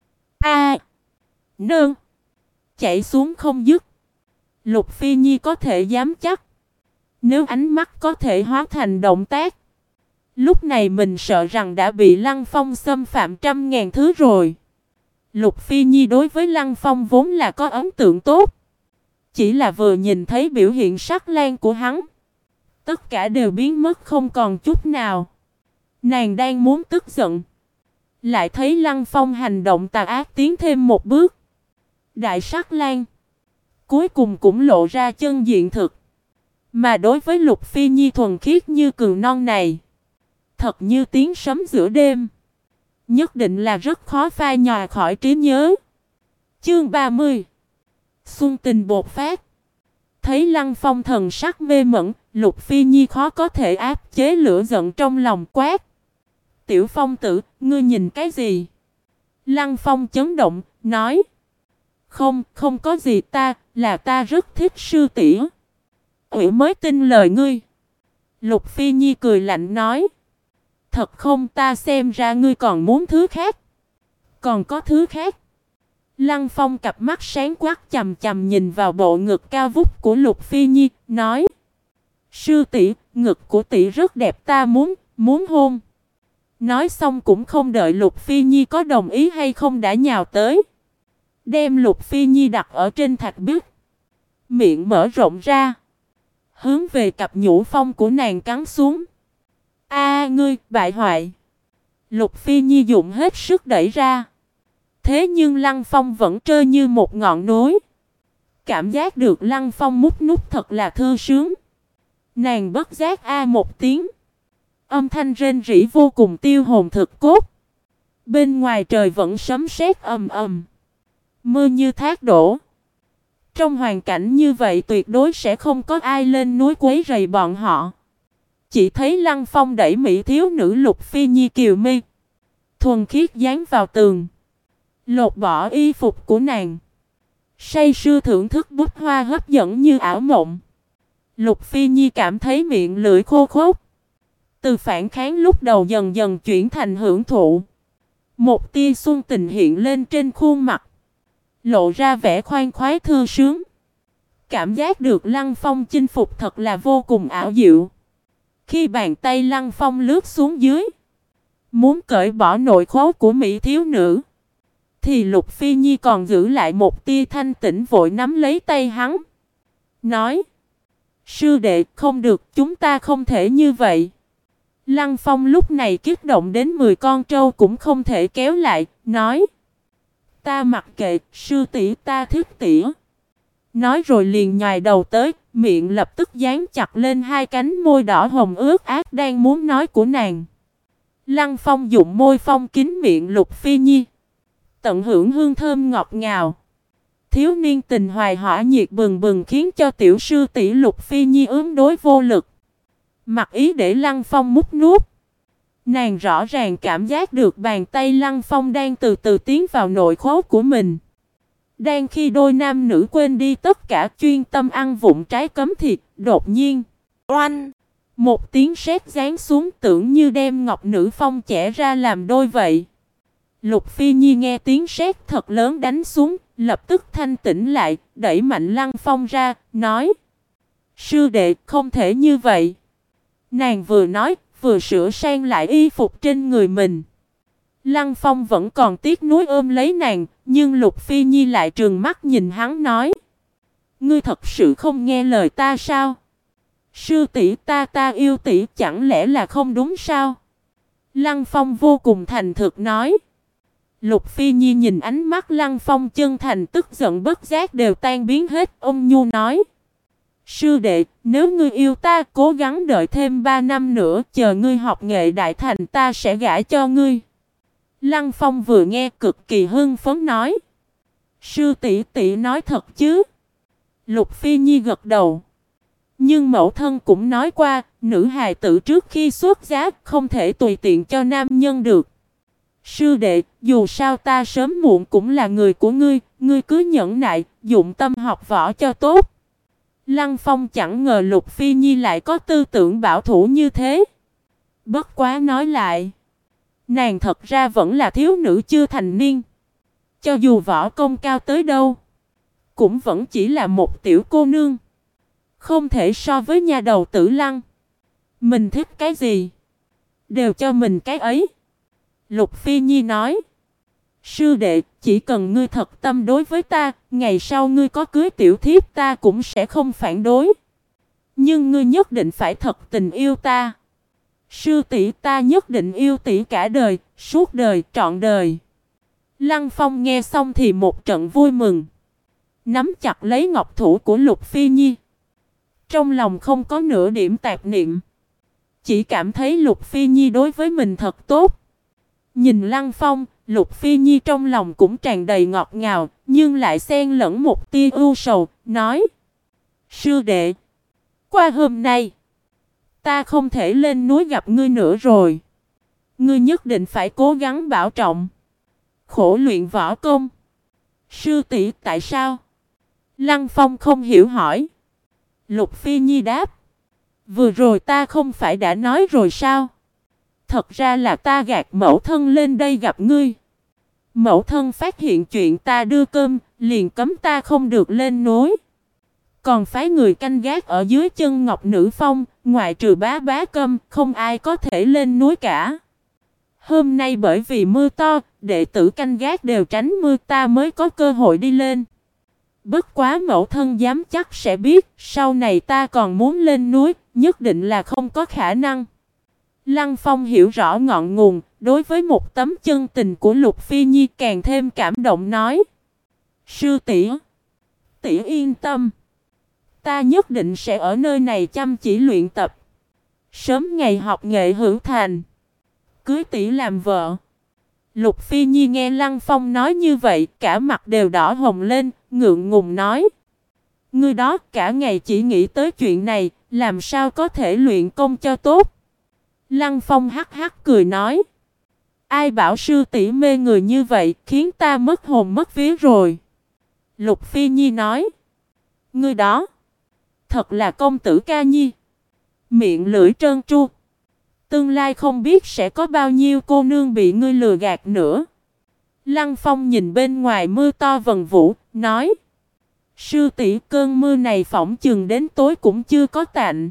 A Nương chảy xuống không dứt. Lục Phi Nhi có thể dám chắc, nếu ánh mắt có thể hóa thành động tác, lúc này mình sợ rằng đã bị Lăng Phong xâm phạm trăm ngàn thứ rồi. Lục Phi Nhi đối với Lăng Phong vốn là có ấn tượng tốt. Chỉ là vừa nhìn thấy biểu hiện sắc lang của hắn, tất cả đều biến mất không còn chút nào. Nàng đang muốn tức giận, lại thấy Lăng Phong hành động tà ác tiến thêm một bước. Đại sắc lang cuối cùng cũng lộ ra chân diện thực. Mà đối với Lục Phi Nhi thuần khiết như cừu non này, thật như tiếng sấm giữa đêm, nhất định là rất khó phai nhòa khỏi trí nhớ. Chương 30. Xuân tình bột phát. Thấy Lăng Phong thần sắc mê mẩn, Lục Phi Nhi khó có thể áp chế lửa giận trong lòng, quát. Tiểu Phong tử, ngươi nhìn cái gì? Lăng Phong chấn động, nói. Không có gì, ta rất thích sư tỷ. Ủy mới tin lời ngươi. Lục Phi Nhi cười lạnh nói. Thật không, ta xem ra ngươi còn muốn thứ khác. Còn có thứ khác. Lăng Phong cặp mắt sáng quắc chằm chằm nhìn vào bộ ngực cao vút của Lục Phi Nhi, nói: Sư tỷ, ngực của tỷ rất đẹp, ta muốn hôn. Nói xong cũng không đợi Lục Phi Nhi có đồng ý hay không đã nhào tới, đem Lục Phi Nhi đặt ở trên thạch bích, miệng mở rộng ra, hướng về cặp nhũ phong của nàng cắn xuống. A ngươi, bại hoại! Lục Phi Nhi dùng hết sức đẩy ra. Thế nhưng Lăng Phong vẫn trơ như một ngọn núi. Cảm giác được Lăng Phong mút nút thật là thư sướng. Nàng bất giác a một tiếng. Âm thanh rên rỉ vô cùng tiêu hồn thực cốt. Bên ngoài trời vẫn sấm sét ầm ầm, mưa như thác đổ. Trong hoàn cảnh như vậy tuyệt đối sẽ không có ai lên núi quấy rầy bọn họ. Chỉ thấy Lăng Phong đẩy mỹ thiếu nữ Lục Phi Nhi kiều mi thuần khiết dán vào tường, lột bỏ y phục của nàng, say sưa thưởng thức bút hoa hấp dẫn như ảo mộng. Lục Phi Nhi cảm thấy miệng lưỡi khô khốc, từ phản kháng lúc đầu dần dần chuyển thành hưởng thụ. Một tia xuân tình hiện lên trên khuôn mặt, lộ ra vẻ khoan khoái thư sướng. Cảm giác được Lăng Phong chinh phục thật là vô cùng ảo diệu. Khi bàn tay Lăng Phong lướt xuống dưới, muốn cởi bỏ nội khố của mỹ thiếu nữ, thì Lục Phi Nhi còn giữ lại một tia thanh tĩnh, vội nắm lấy tay hắn, nói: Sư đệ, không được, chúng ta không thể như vậy. Lăng Phong lúc này kích động đến 10 con trâu cũng không thể kéo lại, nói: Ta mặc kệ, sư tỷ, ta thích tỷ. Nói rồi liền nhòi đầu tới, miệng lập tức dán chặt lên hai cánh môi đỏ hồng ướt át đang muốn nói của nàng. Lăng Phong dụng môi phong kín miệng Lục Phi Nhi, tận hưởng hương thơm ngọt ngào. Thiếu niên tình hoài hỏa nhiệt bừng bừng khiến cho tiểu sư tỷ Lục Phi Nhi ứng đối vô lực, mặc ý để Lăng Phong mút nuốt. Nàng rõ ràng cảm giác được bàn tay Lăng Phong đang từ từ tiến vào nội khố của mình. Đang khi đôi nam nữ quên đi tất cả chuyên tâm ăn vụng trái cấm thịt, đột nhiên oanh, một tiếng sét giáng xuống, tưởng như đem ngọc nữ phong chẻ ra làm đôi vậy. Lục Phi Nhi nghe tiếng sét thật lớn đánh xuống, lập tức thanh tỉnh lại, đẩy mạnh Lăng Phong ra, nói: Sư đệ, không thể như vậy. Nàng vừa nói, vừa sửa sang lại y phục trên người mình. Lăng Phong vẫn còn tiếc nuối ôm lấy nàng, nhưng Lục Phi Nhi lại trừng mắt nhìn hắn nói: Ngươi thật sự không nghe lời ta sao? Sư tỷ, ta yêu tỷ, chẳng lẽ là không đúng sao? Lăng Phong vô cùng thành thực nói. Lục Phi Nhi nhìn ánh mắt Lăng Phong chân thành, tức giận bất giác đều tan biến hết, ôn nhu nói: Sư đệ, nếu ngươi yêu ta, cố gắng đợi thêm 3 năm nữa, chờ ngươi học nghệ đại thành ta sẽ gả cho ngươi. Lăng Phong vừa nghe cực kỳ hưng phấn nói: Sư tỷ tỷ nói thật chứ? Lục Phi Nhi gật đầu. Nhưng mẫu thân cũng nói qua, nữ hài tử trước khi xuất giá không thể tùy tiện cho nam nhân được. Sư đệ, dù sao ta sớm muộn cũng là người của ngươi, ngươi cứ nhẫn nại, dụng tâm học võ cho tốt. Lăng Phong chẳng ngờ Lục Phi Nhi lại có tư tưởng bảo thủ như thế. Bất quá nói lại, nàng thật ra vẫn là thiếu nữ chưa thành niên. Cho dù võ công cao tới đâu, cũng vẫn chỉ là một tiểu cô nương, không thể so với nha đầu Tử Lăng. Mình thích cái gì, đều cho mình cái ấy. Lục Phi Nhi nói: Sư đệ, chỉ cần ngươi thật tâm đối với ta, ngày sau ngươi có cưới tiểu thiếp ta cũng sẽ không phản đối. Nhưng ngươi nhất định phải thật tình yêu ta. Sư tỷ, ta nhất định yêu tỷ cả đời, suốt đời, trọn đời. Lăng Phong nghe xong thì một trận vui mừng, nắm chặt lấy ngọc thủ của Lục Phi Nhi. Trong lòng không có nửa điểm tạp niệm, chỉ cảm thấy Lục Phi Nhi đối với mình thật tốt. Nhìn Lăng Phong, Lục Phi Nhi trong lòng cũng tràn đầy ngọt ngào, nhưng lại xen lẫn một tia ưu sầu, nói: Sư đệ, qua hôm nay, ta không thể lên núi gặp ngươi nữa rồi. Ngươi nhất định phải cố gắng bảo trọng, khổ luyện võ công. Sư tỷ, tại sao? Lăng Phong không hiểu hỏi. Lục Phi Nhi đáp: Vừa rồi ta không phải đã nói rồi sao? Thật ra là ta gạt mẫu thân lên đây gặp ngươi. Mẫu thân phát hiện chuyện ta đưa cơm, liền cấm ta không được lên núi. Còn phái người canh gác ở dưới chân Ngọc Nữ Phong, ngoại trừ bá bá Câm, không ai có thể lên núi cả. Hôm nay bởi vì mưa to, đệ tử canh gác đều tránh mưa, ta mới có cơ hội đi lên. Bất quá mẫu thân dám chắc sẽ biết, sau này ta còn muốn lên núi, nhất định là không có khả năng. Lăng Phong hiểu rõ ngọn nguồn, đối với một tấm chân tình của Lục Phi Nhi càng thêm cảm động nói. Sư tỷ, tỷ yên tâm. Ta nhất định sẽ ở nơi này chăm chỉ luyện tập. Sớm ngày học nghệ hữu thành. Cưới tỷ làm vợ. Lục Phi Nhi nghe Lăng Phong nói như vậy, cả mặt đều đỏ hồng lên, ngượng ngùng nói. Ngươi đó cả ngày chỉ nghĩ tới chuyện này, làm sao có thể luyện công cho tốt. Lăng Phong hắc hắc cười nói. Ai bảo sư tỷ mê người như vậy, khiến ta mất hồn mất vía rồi. Lục Phi Nhi nói. Ngươi đó, thật là công tử ca nhi. Miệng lưỡi trơn tru. Tương lai không biết sẽ có bao nhiêu cô nương bị ngươi lừa gạt nữa. Lăng Phong nhìn bên ngoài mưa to vần vũ, nói. Sư tỷ, cơn mưa này phỏng chừng đến tối cũng chưa có tạnh.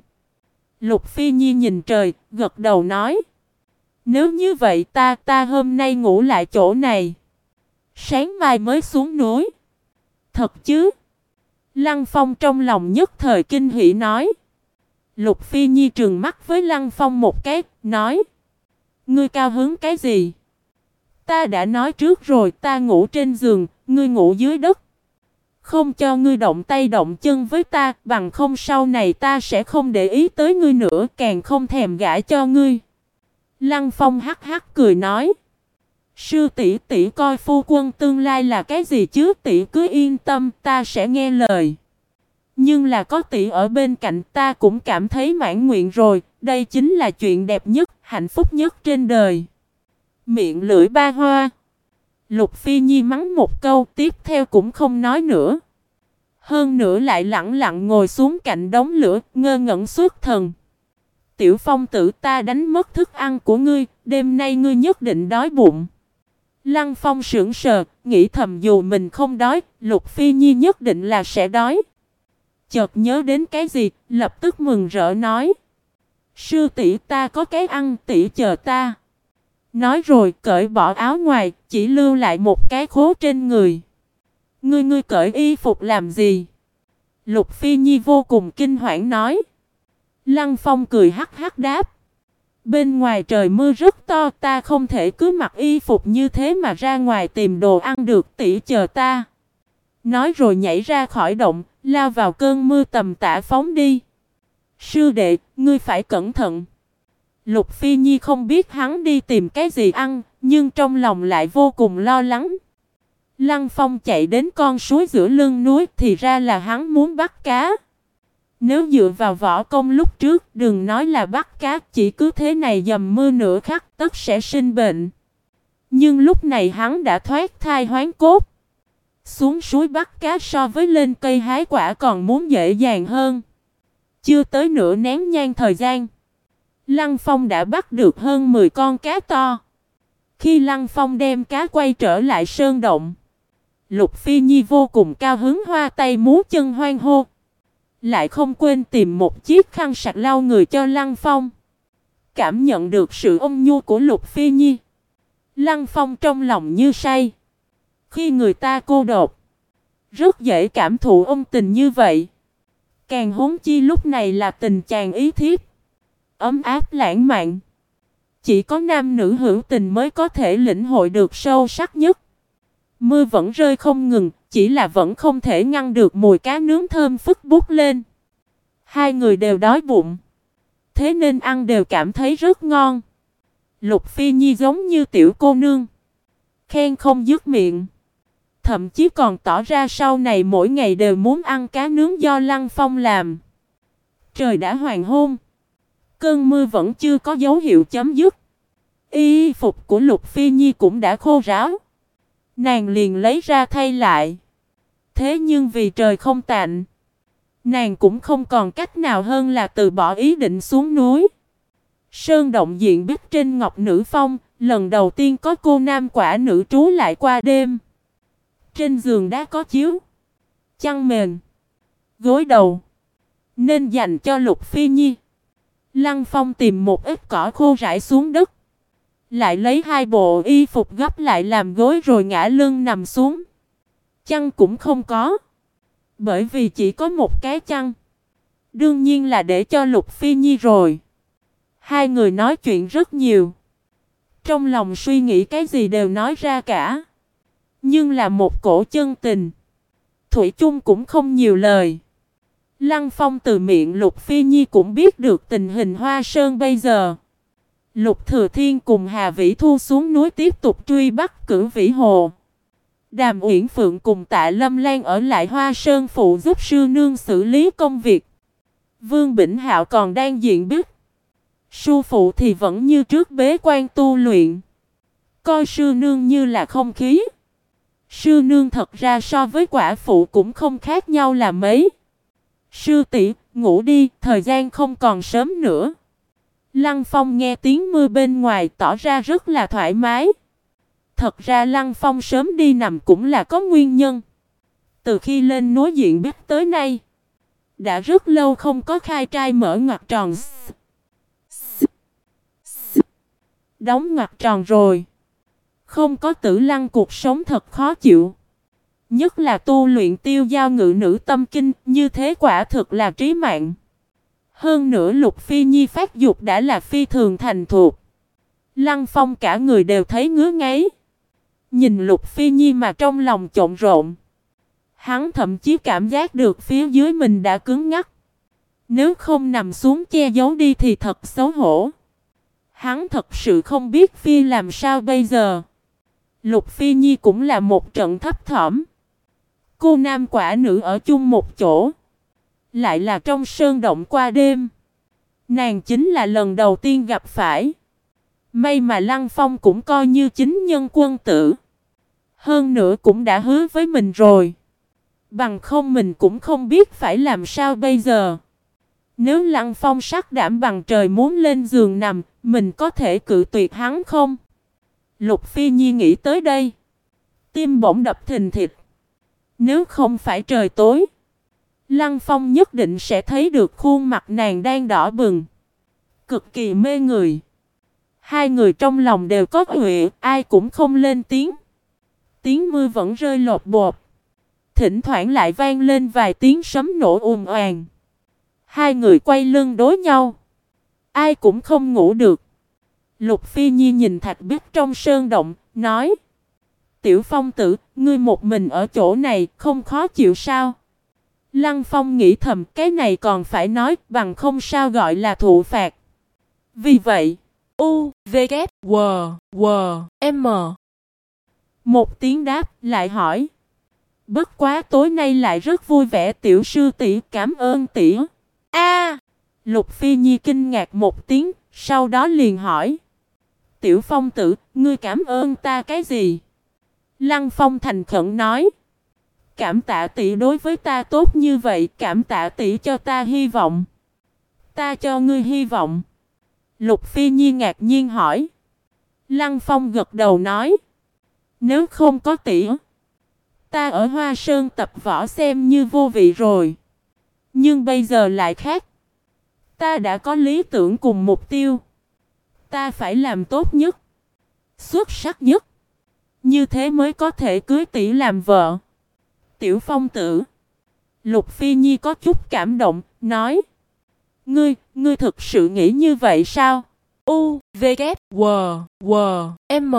Lục Phi Nhi nhìn trời, gật đầu nói. Nếu như vậy ta hôm nay ngủ lại chỗ này. Sáng mai mới xuống núi. Thật chứ? Lăng Phong trong lòng nhất thời kinh hỉ nói. Lục Phi Nhi trừng mắt với Lăng Phong một cái, nói. Ngươi cao hứng cái gì? Ta đã nói trước rồi, ta ngủ trên giường, ngươi ngủ dưới đất. Không cho ngươi động tay động chân với ta, bằng không sau này ta sẽ không để ý tới ngươi nữa, càng không thèm gả cho ngươi. Lăng Phong hắc hắc cười nói. Sư tỷ tỷ coi phu quân tương lai là cái gì chứ, tỷ cứ yên tâm, ta sẽ nghe lời. Nhưng là có tỷ ở bên cạnh ta cũng cảm thấy mãn nguyện rồi, đây chính là chuyện đẹp nhất, hạnh phúc nhất trên đời. Miệng lưỡi ba hoa. Lục Phi Nhi mắng một câu, tiếp theo cũng không nói nữa. Hơn nữa lại lặng lặng ngồi xuống cạnh đống lửa, ngơ ngẩn xuất thần. Tiểu Phong tử, ta đánh mất thức ăn của ngươi, đêm nay ngươi nhất định đói bụng. Lăng Phong sững sờ, nghĩ thầm dù mình không đói, Lục Phi Nhi nhất định là sẽ đói. Chợt nhớ đến cái gì, lập tức mừng rỡ nói. Sư tỷ, ta có cái ăn, tỷ chờ ta. Nói rồi cởi bỏ áo ngoài, chỉ lưu lại một cái khố trên người. Ngươi cởi y phục làm gì? Lục Phi Nhi vô cùng kinh hoảng nói. Lăng Phong cười hắc hắc đáp. Bên ngoài trời mưa rất to, ta không thể cứ mặc y phục như thế mà ra ngoài tìm đồ ăn được, tỷ chờ ta. Nói rồi nhảy ra khỏi động, lao vào cơn mưa tầm tã phóng đi. Sư đệ, ngươi phải cẩn thận. Lục Phi Nhi không biết hắn đi tìm cái gì ăn, nhưng trong lòng lại vô cùng lo lắng. Lăng Phong chạy đến con suối giữa lưng núi, thì ra là hắn muốn bắt cá. Nếu dựa vào võ công lúc trước, đừng nói là bắt cá, chỉ cứ thế này dầm mưa nửa khắc tất sẽ sinh bệnh. Nhưng lúc này hắn đã thoát thai hoán cốt. Xuống suối bắt cá so với lên cây hái quả còn muốn dễ dàng hơn. Chưa tới nửa nén nhang thời gian, Lăng Phong đã bắt được hơn 10 con cá to. Khi Lăng Phong đem cá quay trở lại sơn động, Lục Phi Nhi vô cùng cao hứng, hoa tay múa chân hoan hô. Lại không quên tìm một chiếc khăn sạch lau người cho Lăng Phong. Cảm nhận được sự ôn nhu của Lục Phi Nhi, Lăng Phong trong lòng như say. Khi người ta cô độc, rất dễ cảm thụ ôn tình như vậy. Càng huống chi lúc này là tình chàng ý thiếp, ấm áp lãng mạn. Chỉ có nam nữ hữu tình mới có thể lĩnh hội được sâu sắc nhất. Mưa vẫn rơi không ngừng, chỉ là vẫn không thể ngăn được mùi cá nướng thơm phức bút lên. Hai người đều đói bụng, thế nên ăn đều cảm thấy rất ngon. Lục Phi Nhi giống như tiểu cô nương, khen không dứt miệng. Thậm chí còn tỏ ra sau này mỗi ngày đều muốn ăn cá nướng do Lăng Phong làm. Trời đã hoàng hôn, cơn mưa vẫn chưa có dấu hiệu chấm dứt. Y phục của Lục Phi Nhi cũng đã khô ráo. Nàng liền lấy ra thay lại. Thế nhưng vì trời không tạnh, nàng cũng không còn cách nào hơn là từ bỏ ý định xuống núi. Sơn động diện bích trên Ngọc Nữ Phong, lần đầu tiên có cô nam quả nữ trú lại qua đêm. Trên giường đá có chiếu, chăn mền, gối đầu, nên dành cho Lục Phi Nhi. Lăng Phong tìm một ít cỏ khô rải xuống đất, lại lấy 2 bộ y phục gấp lại làm gối rồi ngã lưng nằm xuống. Chăn cũng không có, bởi vì chỉ có một cái chăn. Đương nhiên là để cho Lục Phi Nhi rồi. Hai người nói chuyện rất nhiều, trong lòng suy nghĩ cái gì đều nói ra cả. Nhưng là một cổ chân tình, thủy chung cũng không nhiều lời. Lăng Phong từ miệng Lục Phi Nhi cũng biết được tình hình Hoa Sơn bây giờ. Lục Thừa Thiên cùng Hà Vĩ Thu xuống núi tiếp tục truy bắt Cửu Vĩ Hồ. Đàm Uyển Phượng cùng Tạ Lâm Lan ở lại Hoa Sơn phụ giúp sư nương xử lý công việc. Vương Bỉnh Hạo còn đang diện biết. Sư phụ thì vẫn như trước bế quan tu luyện, coi sư nương như là không khí. Sư nương thật ra so với quả phụ cũng không khác nhau là mấy. Sư tỷ, ngủ đi, thời gian không còn sớm nữa. Lăng Phong nghe tiếng mưa bên ngoài tỏ ra rất là thoải mái. Thật ra Lăng Phong sớm đi nằm cũng là có nguyên nhân. Từ khi lên núi diện biết tới nay, đã rất lâu không có khai trai mở ngoặc tròn. Đóng ngoặc tròn rồi. Không có Tử Lăng cuộc sống thật khó chịu. Nhất là tu luyện Tiêu Giao Ngự Nữ Tâm Kinh, như thế quả thực là trí mạng. Hơn nữa Lục Phi Nhi phát dục đã là phi thường thành thục. Lăng Phong cả người đều thấy ngứa ngáy. Nhìn Lục Phi Nhi mà trong lòng trộn rộn. Hắn thậm chí cảm giác được phía dưới mình đã cứng ngắc. Nếu không nằm xuống che giấu đi thì thật xấu hổ. Hắn thật sự không biết Phi làm sao bây giờ. Lục Phi Nhi cũng là một trận thấp thỏm. Cô nam quả nữ ở chung một chỗ, lại là trong sơn động qua đêm. Nàng chính là lần đầu tiên gặp phải. May mà Lăng Phong cũng coi như chính nhân quân tử. Hơn nữa cũng đã hứa với mình rồi. Bằng không mình cũng không biết phải làm sao bây giờ. Nếu Lăng Phong sắc đảm bằng trời muốn lên giường nằm, mình có thể cự tuyệt hắn không? Lục Phi Nhi nghĩ tới đây, tim bỗng đập thình thịch. Nếu không phải trời tối, Lăng Phong nhất định sẽ thấy được khuôn mặt nàng đang đỏ bừng, cực kỳ mê người. Hai người trong lòng đều có huệ, ai cũng không lên tiếng. Tiếng mưa vẫn rơi lột bột, thỉnh thoảng lại vang lên vài tiếng sấm nổ ùm oàn. Hai người quay lưng đối nhau, ai cũng không ngủ được. Lục Phi Nhi nhìn Thạch Bích trong sơn động, nói: Tiểu Phong tử, ngươi một mình ở chỗ này, không khó chịu sao? Lăng Phong nghĩ thầm, cái này còn phải nói, bằng không sao gọi là thụ phạt. Vì vậy, U, V, K, W, W, M. Một tiếng đáp, lại hỏi: Bất quá tối nay lại rất vui vẻ, tiểu sư tỷ, cảm ơn tỷ. A. Lục Phi Nhi kinh ngạc một tiếng, sau đó liền hỏi: Tiểu Phong tử, ngươi cảm ơn ta cái gì? Lăng Phong thành khẩn nói: Cảm tạ tỷ đối với ta tốt như vậy, cảm tạ tỷ cho ta hy vọng. Ta cho ngươi hy vọng. Lục Phi Nhi ngạc nhiên hỏi. Lăng Phong gật đầu nói: Nếu không có tỷ, ta ở Hoa Sơn tập võ xem như vô vị rồi. Nhưng bây giờ lại khác. Ta đã có lý tưởng cùng mục tiêu. Ta phải làm tốt nhất, xuất sắc nhất, như thế mới có thể cưới tỷ làm vợ. Tiểu Phong tử. Lục Phi Nhi có chút cảm động, nói: Ngươi thực sự nghĩ như vậy sao? U, V, K, W, W, M.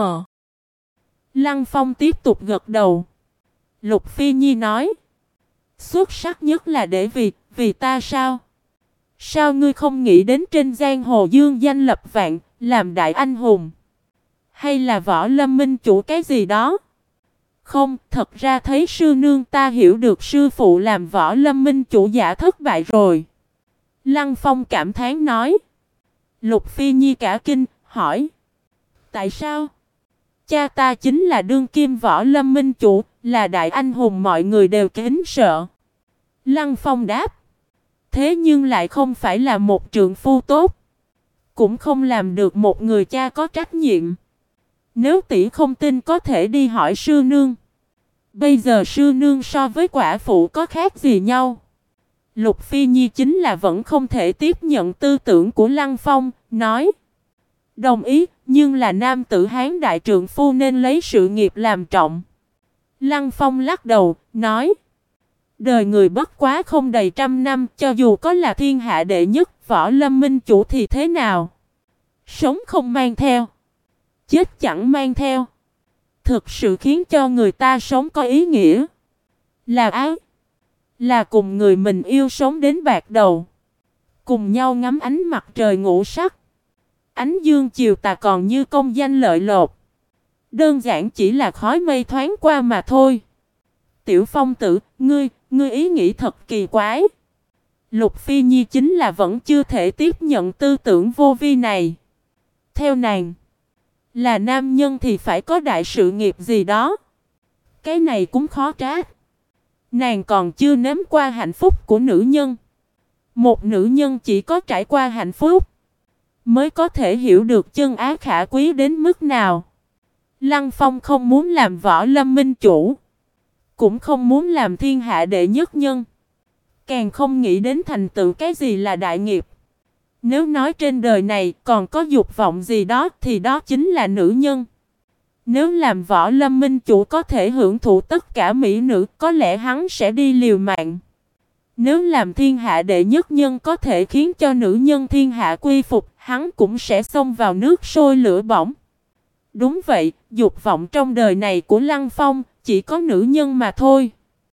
Lăng Phong tiếp tục gật đầu. Lục Phi Nhi nói: Xuất sắc nhất là để vì ta sao? Sao ngươi không nghĩ đến trên giang hồ dương danh lập vạn, làm đại anh hùng? Hay là Võ Lâm Minh chủ cái gì đó? Không, thật ra thấy sư nương ta hiểu được sư phụ làm Võ Lâm Minh chủ giả thất bại rồi. Lăng Phong cảm thán nói. Lục Phi Nhi cả kinh, hỏi: Tại sao? Cha ta chính là đương kim Võ Lâm Minh chủ, là đại anh hùng mọi người đều kính sợ. Lăng Phong đáp: Thế nhưng lại không phải là một trượng phu tốt. cũng không làm được một người cha có trách nhiệm. Nếu tỷ không tin có thể đi hỏi sư nương. Bây giờ sư nương so với quả phụ có khác gì nhau. Lục Phi Nhi chính là vẫn không thể tiếp nhận tư tưởng của Lăng Phong, nói. Đồng ý, nhưng là nam tử Hán đại trượng phu nên lấy sự nghiệp làm trọng. Lăng Phong lắc đầu, nói. Đời người bất quá không đầy 100 năm, cho dù có là thiên hạ đệ nhất, Võ Lâm minh chủ thì thế nào? Sống không mang theo, chết chẳng mang theo. Thực sự khiến cho người ta sống có ý nghĩa. Là ái, là cùng người mình yêu sống đến bạc đầu. Cùng nhau ngắm ánh mặt trời ngũ sắc. Ánh dương chiều tà còn như công danh lợi lộc. Đơn giản chỉ là khói mây thoáng qua mà thôi. Tiểu Phong tử, ngươi ý nghĩ thật kỳ quái. Lục Phi Nhi chính là vẫn chưa thể tiếp nhận tư tưởng vô vi này. Theo nàng, là nam nhân thì phải có đại sự nghiệp gì đó. Cái này cũng khó trách. Nàng còn chưa nếm qua hạnh phúc của nữ nhân. Một nữ nhân chỉ có trải qua hạnh phúc mới có thể hiểu được chân ái khả quý đến mức nào. Lăng Phong không muốn làm Võ Lâm minh chủ, cũng không muốn làm thiên hạ đệ nhất nhân, càng không nghĩ đến thành tựu cái gì là đại nghiệp. Nếu nói trên đời này còn có dục vọng gì đó thì đó chính là nữ nhân. Nếu làm Võ Lâm minh chủ có thể hưởng thụ tất cả mỹ nữ, có lẽ hắn sẽ đi liều mạng. Nếu làm thiên hạ đệ nhất nhân có thể khiến cho nữ nhân thiên hạ quy phục, hắn cũng sẽ xông vào nước sôi lửa bỏng. Đúng vậy, dục vọng trong đời này của Lăng Phong chỉ có nữ nhân mà thôi.